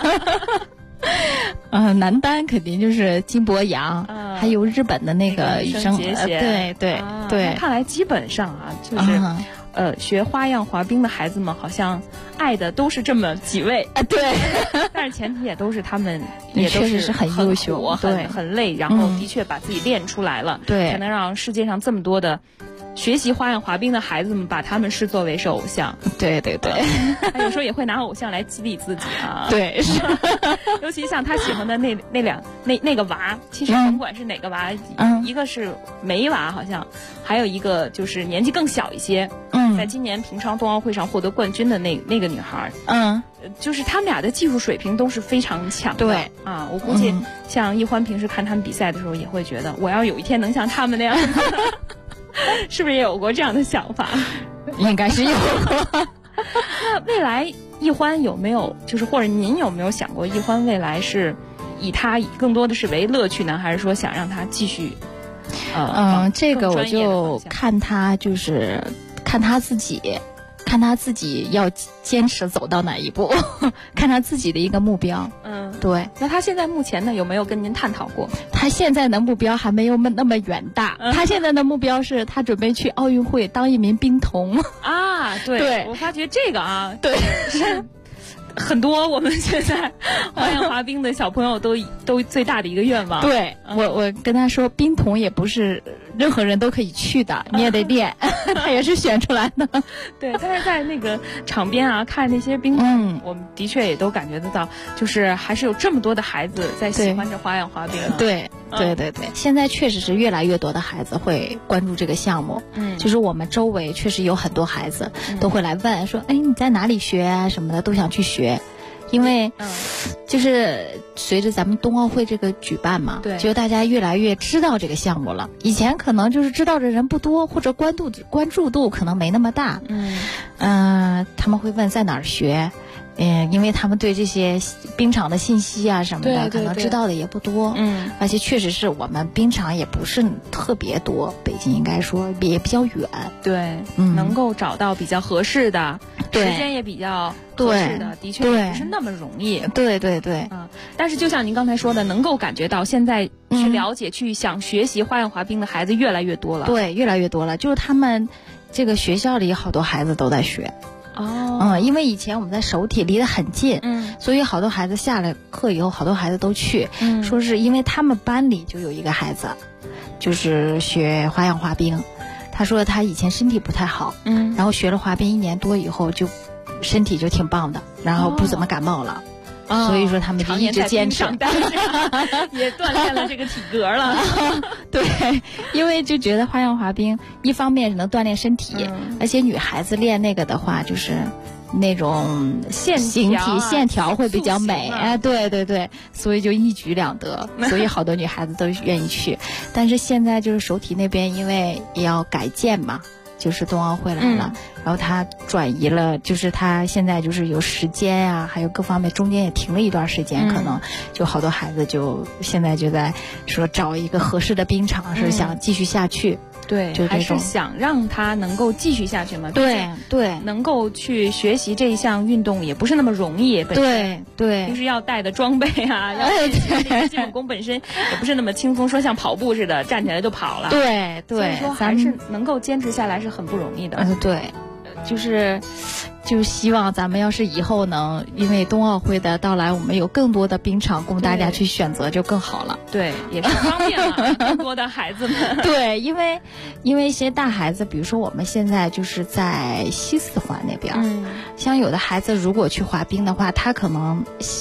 Speaker 10: 男单肯定就是金博洋，还有日本的那个羽生结弦，对。
Speaker 9: 看来基本上啊，就是学花样滑冰的孩子们好像爱的都是这么几位
Speaker 10: 啊，对。
Speaker 9: 但是前提也都是他们也都
Speaker 10: 是很优秀，
Speaker 9: 很累，然后的确把自己练出来了，
Speaker 10: 对，
Speaker 9: 才能让世界上这么多的学习花样滑冰的孩子们把他们视作为是偶像。
Speaker 10: 对，
Speaker 9: 他有时候也会拿偶像来激励自己啊。
Speaker 10: 对，是。
Speaker 9: 尤其像他喜欢的那个娃，其实甭管是哪个娃，一个是梅娃好像，还有一个就是年纪更小一些，在今年平昌冬奥会上获得冠军的那个女孩，就是他们俩的技术水平都是非常强的。
Speaker 10: 对
Speaker 9: 啊，我估计像易欢平时看他们比赛的时候，也会觉得我要有一天能像他们那样。是不是也有过这样的想法？
Speaker 10: 应该是有过。
Speaker 9: 那未来易欢有没有，就是或者您有没有想过，易欢未来是以他更多的是为乐趣呢，还是说想让他继续？
Speaker 10: 这个我就看他就是看他自己要坚持走到哪一步，看他自己的一个目标。对。
Speaker 9: 那他现在目前呢，有没有跟您探讨过？
Speaker 10: 他现在的目标还没有那么远大，他现在的目标是他准备去奥运会当一名冰童。
Speaker 9: 啊，对，我发觉这个啊，
Speaker 10: 对。
Speaker 9: 很多我们现在花样滑冰的小朋友都最大的一个愿望。
Speaker 10: 对，我跟他说，冰童也不是任何人都可以去的，你也得练，他也是选出来的。
Speaker 9: 对，但是在那个场边啊，看那些冰童，我们的确也都感觉得到，就是还是有这么多的孩子在喜欢着花样滑冰。
Speaker 10: 对，现在确实是越来越多的孩子会关注这个项目。就是我们周围确实有很多孩子都会来问说，哎，你在哪里学啊什么的，都想去学。因为就是随着咱们冬奥会这个举办嘛，
Speaker 9: 对，
Speaker 10: 就大家越来越知道这个项目了。以前可能就是知道的人不多，或者关注度可能没那么大。他们会问在哪儿学，因为他们对这些冰场的信息啊什么的，可能知道的也不多。而且确实是我们冰场也不是特别多，北京应该说也比较远。
Speaker 9: 对，能够找到比较合适的，时间也比较合适的，的确也不是那么容易。
Speaker 10: 对。
Speaker 9: 但是就像您刚才说的，能够感觉到现在去了解、去想学习花样滑冰的孩子越来越多了。
Speaker 10: 对，越来越多了，就是他们这个学校里好多孩子都在学。因为以前我们在首体离得很近，所以好多孩子下了课以后，好多孩子都去，说是因为他们班里就有一个孩子，就是学花样滑冰，他说他以前身体不太好，然后学了滑冰1年多以后，就身体就挺棒的，然后不怎么感冒了。所以说他们就一直坚持，
Speaker 9: 也锻炼了这个体格了。
Speaker 10: 对，因为就觉得花样滑冰一方面能锻炼身体，而且女孩子练那个的话，就是那种形体线条会比较美。对，所以就一举两得，所以好多女孩子都愿意去。但是现在就是首体那边因为也要改建嘛，就是冬奥会来了，然后他转移了，就是他现在就是有时间啊，还有各方面，中间也停了一段时间，可能就好多孩子就现在就在说找一个合适的冰场，是想继续下去。
Speaker 9: 对，
Speaker 10: 就
Speaker 9: 还是想让他能够继续下去嘛。
Speaker 10: 对，
Speaker 9: 能够去学习这一项运动也不是那么容易。
Speaker 10: 对，
Speaker 9: 平时要带的装备啊，要这基本功本身也不是那么轻松，说像跑步似的站起来就跑了。
Speaker 10: 对，
Speaker 9: 所以说还是能够坚持下来是很不容易的。
Speaker 10: 对，就希望咱们要是以后能因为冬奥会的到来，我们有更多的冰场供大家去选择，就更好了。
Speaker 9: 对，也是方便了更多的孩子们。
Speaker 10: 对，因为一些大孩子，比如说我们现在就是在西四环那边，像有的孩子如果去滑冰的话，他可能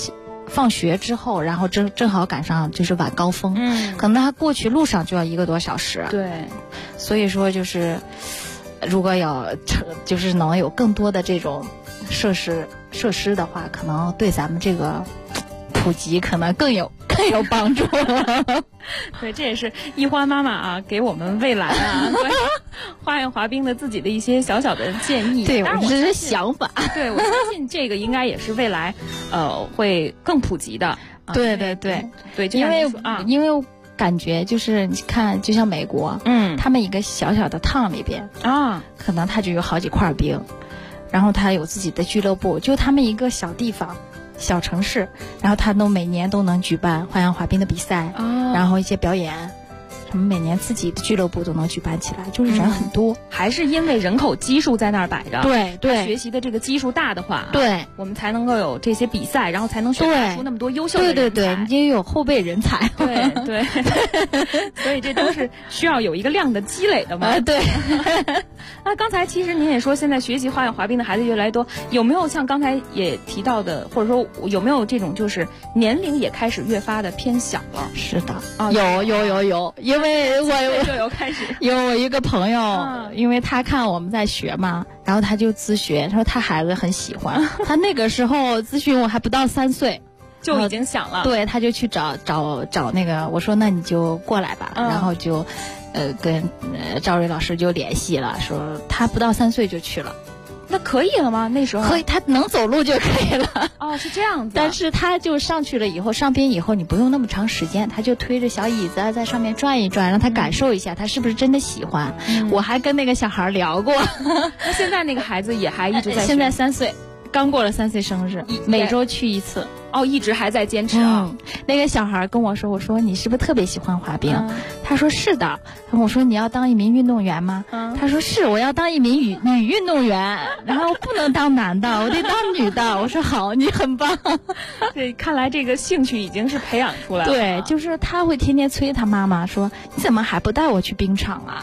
Speaker 10: 放学之后，然后正好赶上就是晚高峰，可能他过去路上就要1个多小时。
Speaker 9: 对，
Speaker 10: 所以说就是如果要就是能有更多的这种设施的话，可能对咱们这个普及可能更有帮助。
Speaker 9: 对，这也是一欢妈妈啊给我们未来啊对花样滑冰的自己的一些小小的建议。
Speaker 10: 对，
Speaker 9: 当然
Speaker 10: 我这是想法。
Speaker 9: 对，我相信这个应该也是未来会更普及的。
Speaker 10: 对，因为感觉就是你看，就像美国，他们一个小小的town里边啊，可能他就有好几块冰，然后他有自己的俱乐部，就他们一个小地方。小城市，然后他每年都能举办花样滑冰的比赛，然后一些表演，什么每年自己的俱乐部都能举办起来，就是人很多，
Speaker 9: 还是因为人口基数在那儿摆着。
Speaker 10: 对，
Speaker 9: 学习的这个基数大的话，
Speaker 10: 对，
Speaker 9: 我们才能够有这些比赛，然后才能选拔出那么多优秀的人才。
Speaker 10: 对，你就有后备人才。
Speaker 9: 对，所以这都是需要有一个量的积累的嘛。
Speaker 10: 对。
Speaker 9: 那刚才其实您也说，现在学习花样滑冰的孩子越来越多，有没有像刚才也提到的，或者说有没有这种就是年龄也开始越发的偏小了？
Speaker 10: 是的，有，因为我
Speaker 9: 就有开始
Speaker 10: 有我一个朋友，因为他看我们在学嘛，然后他就自学，他说他孩子很喜欢，他那个时候咨询我还不到3岁。
Speaker 9: 就已经想了，
Speaker 10: 对，他就去找那个，我说那你就过来吧，然后就，跟赵瑞老师就联系了，说他不到3岁就去了，
Speaker 9: 那可以了吗？那时候
Speaker 10: 可以，他能走路就可以了。
Speaker 9: 哦，是这样子。
Speaker 10: 但是他就上去了以后，上冰以后你不用那么长时间，他就推着小椅子在上面转一转，让他感受一下他是不是真的喜欢。我还跟那个小孩聊过。
Speaker 9: 那现在那个孩子也还一直在学？
Speaker 10: 现在3岁，刚过了3岁生日，每周去1次。
Speaker 9: 哦，一直还在坚持啊。
Speaker 10: 那个小孩跟我说，我说你是不是特别喜欢滑冰？他说是的。我说你要当一名运动员吗？他说是，我要当一名女运动员，然后不能当男的，我得当女的。我说好，你很棒。
Speaker 9: 对，看来这个兴趣已经是培养出来了。
Speaker 10: 对，就是他会天天催他妈妈说，你怎么还不带我去冰场啊？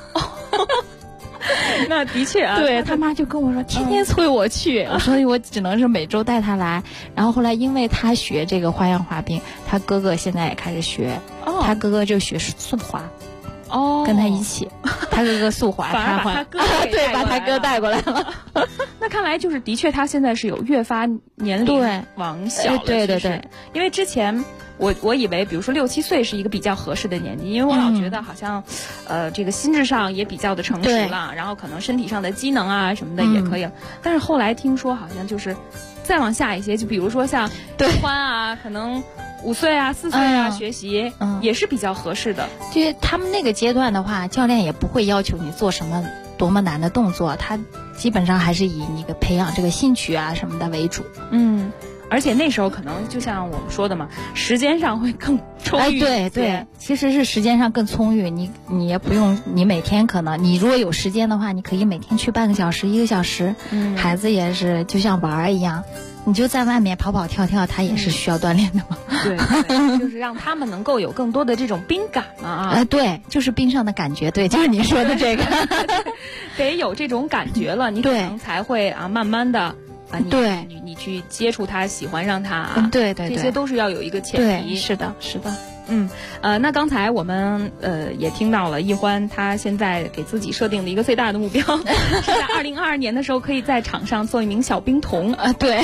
Speaker 9: 那的确啊，
Speaker 10: 对他妈就跟我说天天催我去，所以我只能是每周带他来。然后后来因为他学这个花样滑冰，他哥哥现在也开始学，他哥哥就学速滑，跟他一起，他哥哥速滑，
Speaker 9: 他把他哥
Speaker 10: 对，把他哥带过来了。
Speaker 9: 那看来就是的确他现在是有越发年龄往小了，
Speaker 10: 对，
Speaker 9: 因为之前。我以为，比如说6、7岁是一个比较合适的年纪，因为我老觉得好像，这个心智上也比较的成熟了，然后可能身体上的机能啊什么的也可以了。但是后来听说好像就是再往下一些，就比如说像欢啊，可能5岁啊、4岁啊学习也是比较合适的。
Speaker 10: 就是他们那个阶段的话，教练也不会要求你做什么多么难的动作，他基本上还是以你的培养这个兴趣啊什么的为主。
Speaker 9: 而且那时候可能就像我们说的嘛，时间上会更充裕。
Speaker 10: 对，其实是时间上更充裕。你也不用，你每天可能你如果有时间的话，你可以每天去半个小时、1个小时。孩子也是就像玩儿一样，你就在外面跑跑跳跳，他也是需要锻炼的嘛。
Speaker 9: 对，就是让他们能够有更多的这种冰感嘛
Speaker 10: 对，就是冰上的感觉，对，就是你说的这个，
Speaker 9: 得有这种感觉了，你可能才会慢慢的。你去接触他，喜欢上他
Speaker 10: 对，
Speaker 9: 这些都是要有一个前提。
Speaker 10: 是的。
Speaker 9: 那刚才我们也听到了一欢，他现在给自己设定的一个最大的目标，是在2022年的时候可以在场上做一名小冰童
Speaker 10: 对。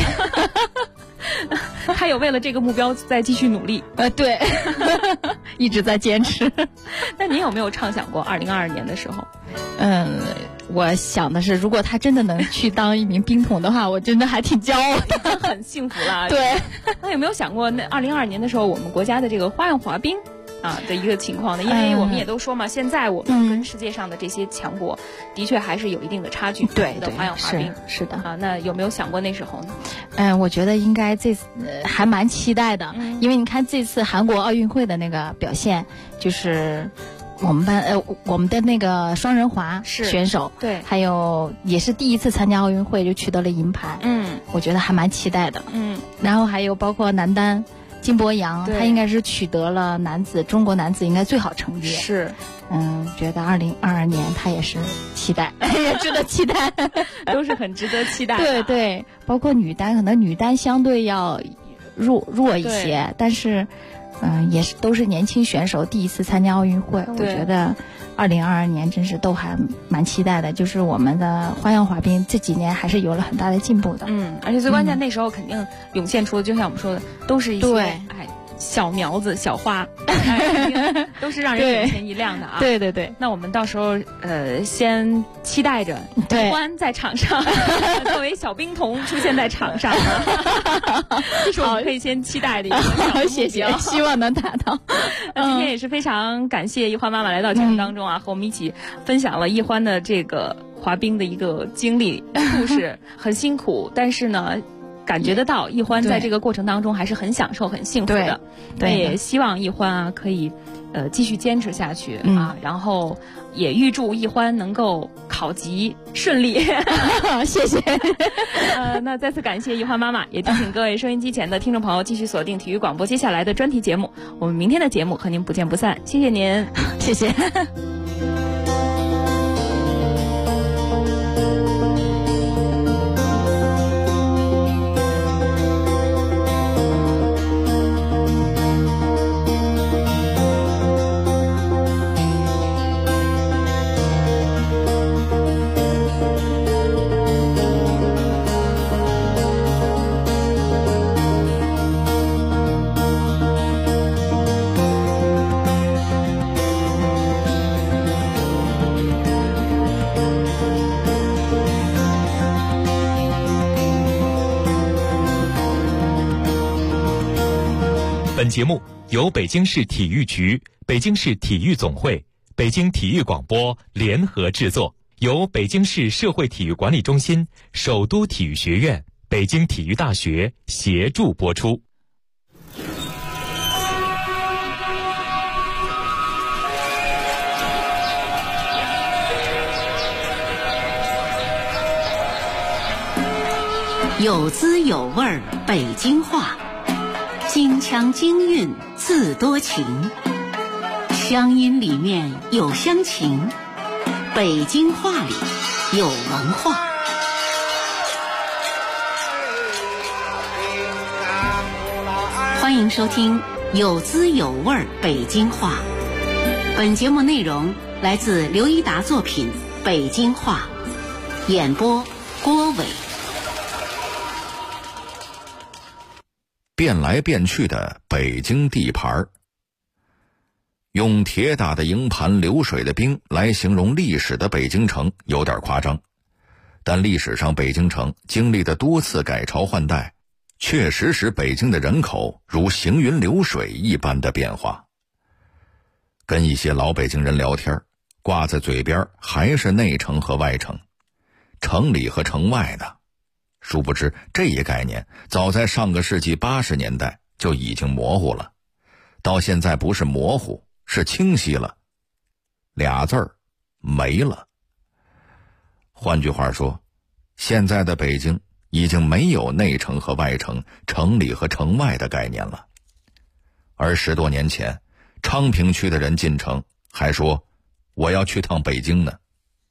Speaker 9: 他有为了这个目标在继续努力
Speaker 10: 对，一直在坚持。
Speaker 9: 那您有没有畅想过2022年的时候？
Speaker 10: 我想的是，如果他真的能去当一名冰童的话，我真的还挺骄傲的，
Speaker 9: 很幸福了。
Speaker 10: 对，
Speaker 9: 那有没有想过，那2022年的时候，我们国家的这个花样滑冰的一个情况呢？因为我们也都说嘛，现在我们跟世界上的这些强国，的确还是有一定的差距。
Speaker 10: 对，
Speaker 9: 的花样滑冰
Speaker 10: 是的
Speaker 9: 那有没有想过那时候呢？
Speaker 10: 我觉得应该这次还蛮期待的，因为你看这次韩国奥运会的那个表现，就是我们的那个双人滑选手，
Speaker 9: 对，
Speaker 10: 还有也是第一次参加奥运会就取得了银牌，我觉得还蛮期待的，然后还有包括男单金博洋，他应该是取得了中国男子应该最好成绩，
Speaker 9: 是，
Speaker 10: 觉得2022年他也是期待，也值得期待，
Speaker 9: 都是很值得期待的。
Speaker 10: 对，包括女单，可能女单相对要弱一些，但是也是都是年轻选手第一次参加奥运会，我觉得2022年真是都还蛮期待的，就是我们的花样滑冰这几年还是有了很大的进步的。
Speaker 9: 而且最关键那时候肯定涌现出的，就像我们说的，都是一些小苗子、小花，都是让人眼前一亮的啊！
Speaker 10: 对对对，
Speaker 9: 那我们到时候先期待着易欢在场上作为小冰童出现在场上，这是我们可以先期待的一个小目标。
Speaker 10: 谢谢，希望能达到。
Speaker 9: 那今天也是非常感谢易欢妈妈来到节目当中啊，和我们一起分享了易欢的这个滑冰的一个经历故事，很辛苦，但是呢，感觉得到易欢在这个过程当中还是很享受、很幸福的。对，也希望易欢啊可以继续坚持下去啊，然后也预祝易欢能够考级顺利。
Speaker 10: 谢谢。
Speaker 9: 那再次感谢易欢妈妈，也提醒各位收音机前的听众朋友继续锁定体育广播接下来的专题节目，我们明天的节目和您不见不散。谢谢您，
Speaker 10: 谢谢。
Speaker 8: 本节目由北京市体育局、北京市体育总会、北京体育广播联合制作，由北京市社会体育管理中心、首都体育学院、北京体育大学协助播出。
Speaker 11: 有滋有味儿北京话，京腔京韵自多情，乡音里面有乡情，北京话里有文化。欢迎收听有滋有味儿北京话。本节目内容来自刘一达作品《北京话》，演播郭伟。
Speaker 12: 变来变去的北京地盘，用铁打的营盘、流水的兵来形容历史的北京城有点夸张，但历史上北京城经历的多次改朝换代，确实使北京的人口如行云流水一般的变化。跟一些老北京人聊天，挂在嘴边还是内城和外城，城里和城外呢。殊不知这一概念早在上个世纪80年代就已经模糊了，到现在不是模糊，是清晰了，俩字儿没了。换句话说，现在的北京已经没有内城和外城、城里和城外的概念了。而10多年前，昌平区的人进城还说我要去趟北京呢。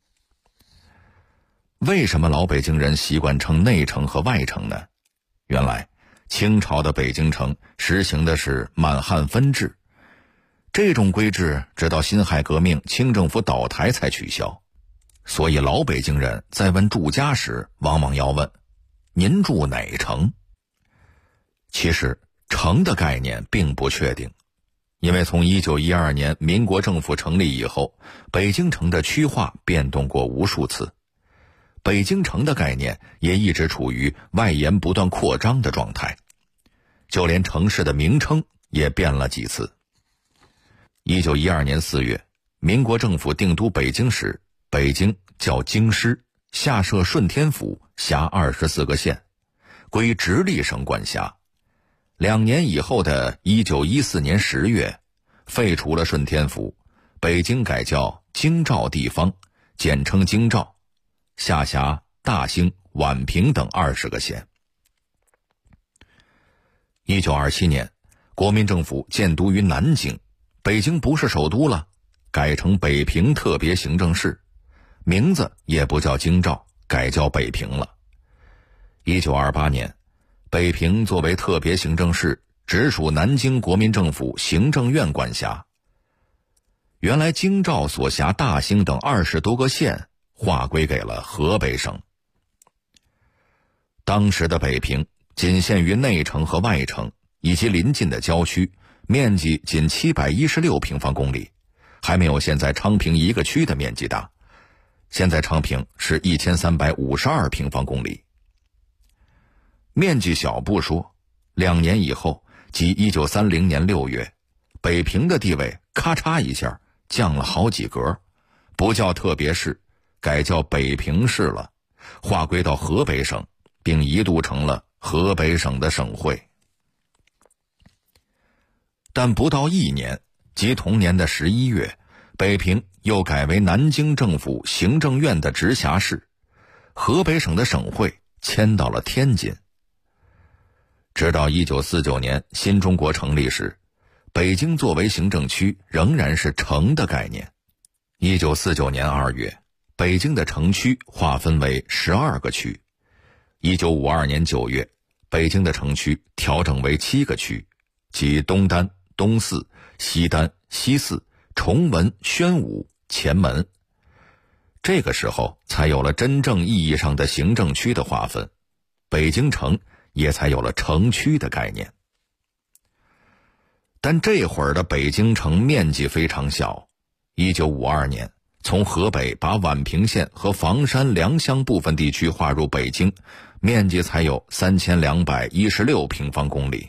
Speaker 12: 为什么老北京人习惯称内城和外城呢？原来清朝的北京城实行的是满汉分治，这种规制直到辛亥革命清政府倒台才取消。所以老北京人在问住家时往往要问您住哪城。其实城的概念并不确定，因为从1912年民国政府成立以后，北京城的区划变动过无数次，北京城的概念也一直处于外延不断扩张的状态，就连城市的名称也变了几次。1912年4月，民国政府定都北京时，北京叫京师，下设顺天府，辖24个县，归直隶省管辖。2年以后的1914年10月，废除了顺天府，北京改叫京兆地方，简称京兆，下辖大兴、宛平等20个县。1927年，国民政府建都于南京，北京不是首都了，改成北平特别行政市，名字也不叫京兆，改叫北平了。1928年， 北平作为特别行政市，直属南京国民政府行政院管辖。原来京兆所辖大兴等20多个县划归给了河北省。当时的北平仅限于内城和外城以及邻近的郊区，面积仅716平方公里，还没有现在昌平一个区的面积大。现在昌平是1352平方公里。面积小不说，2年以后，即1930年6月，北平的地位咔嚓一下降了好几格，不叫特别市，改叫北平市了，划归到河北省，并一度成了河北省的省会。但不到1年，即同年的11月，北平又改为南京政府行政院的直辖市，河北省的省会迁到了天津。直到1949年新中国成立时，北京作为行政区仍然是城的概念。1949年2月，北京的城区划分为12个区。1952年9月，北京的城区调整为7个区，即东单、东四、西单、西四、崇文、宣武、前门。这个时候才有了真正意义上的行政区的划分，北京城也才有了城区的概念。但这会儿的北京城面积非常小。1952年，从河北把宛平县和房山、良乡部分地区划入北京，面积才有3216平方公里。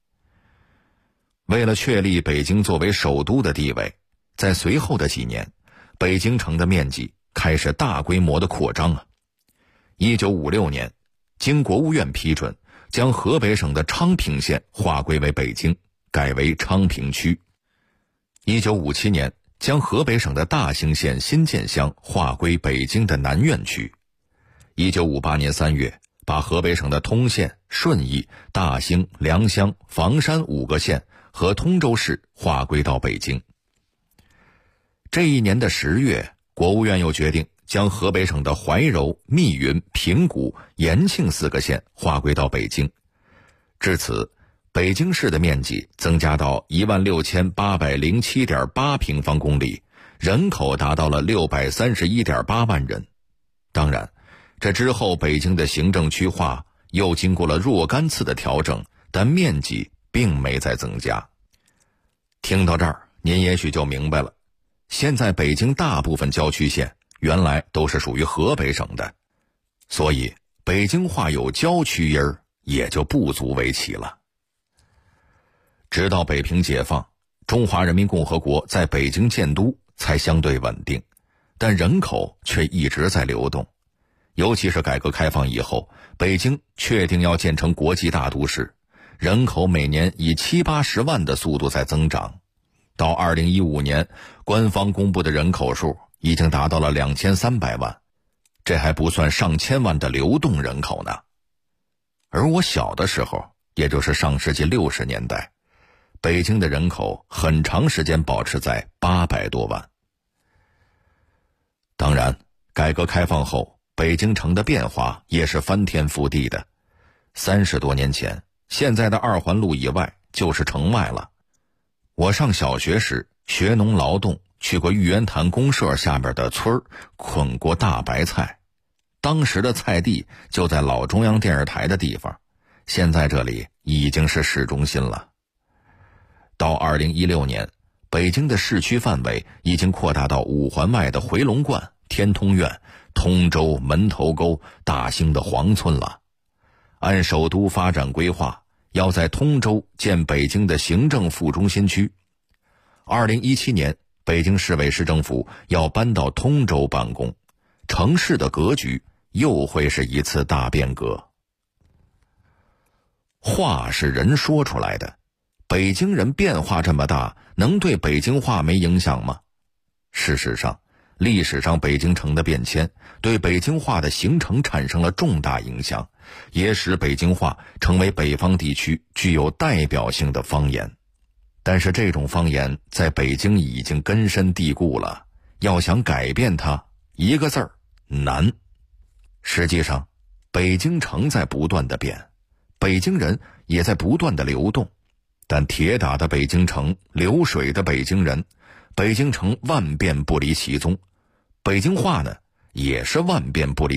Speaker 12: 为了确立北京作为首都的地位，在随后的几年，北京城的面积开始大规模的扩张啊。1956年，经国务院批准，将河北省的昌平县划归为北京，改为昌平区。1957年，将河北省的大兴县新建乡划归北京的南苑区。1958年3月，把河北省的通县、顺义、大兴、良乡、房山5个县和通州市划归到北京。这一年的10月，国务院又决定将河北省的怀柔、密云、平谷、延庆4个县划归到北京。至此，北京市的面积增加到16807.8平方公里，人口达到了631.8万人。当然，这之后北京的行政区划又经过了若干次的调整，但面积并没再增加。听到这儿，您也许就明白了，现在北京大部分郊区县原来都是属于河北省的，所以北京话有郊区音儿也就不足为奇了。直到北平解放，中华人民共和国在北京建都才相对稳定，但人口却一直在流动。尤其是改革开放以后，北京确定要建成国际大都市，人口每年以70-80万的速度在增长。到2015年，官方公布的人口数已经达到了2300万，这还不算上千万的流动人口呢。而我小的时候，也就是上世纪60年代，北京的人口很长时间保持在800多万。当然，改革开放后，北京城的变化也是翻天覆地的。30多年前，现在的2环路以外就是城外了。我上小学时学农劳动，去过玉渊潭公社下面的村儿，捆过大白菜。当时的菜地就在老中央电视台的地方，现在这里已经是市中心了。到2016年，北京的市区范围已经扩大到5环外的回龙观、天通苑、通州、门头沟、大兴的黄村了。按首都发展规划，要在通州建北京的行政副中心区。2017年，北京市委市政府要搬到通州办公，城市的格局又会是一次大变革。话是人说出来的，北京人变化这么大，能对北京话没影响吗？事实上，历史上北京城的变迁对北京话的形成产生了重大影响，也使北京话成为北方地区具有代表性的方言。但是这种方言在北京已经根深蒂固了，要想改变它，一个字儿，难。实际上，北京城在不断的变， 北京人也在不断的流动，但铁打的北京城，流水的北京人，北京城万变不离其宗，北京话呢也是万变不离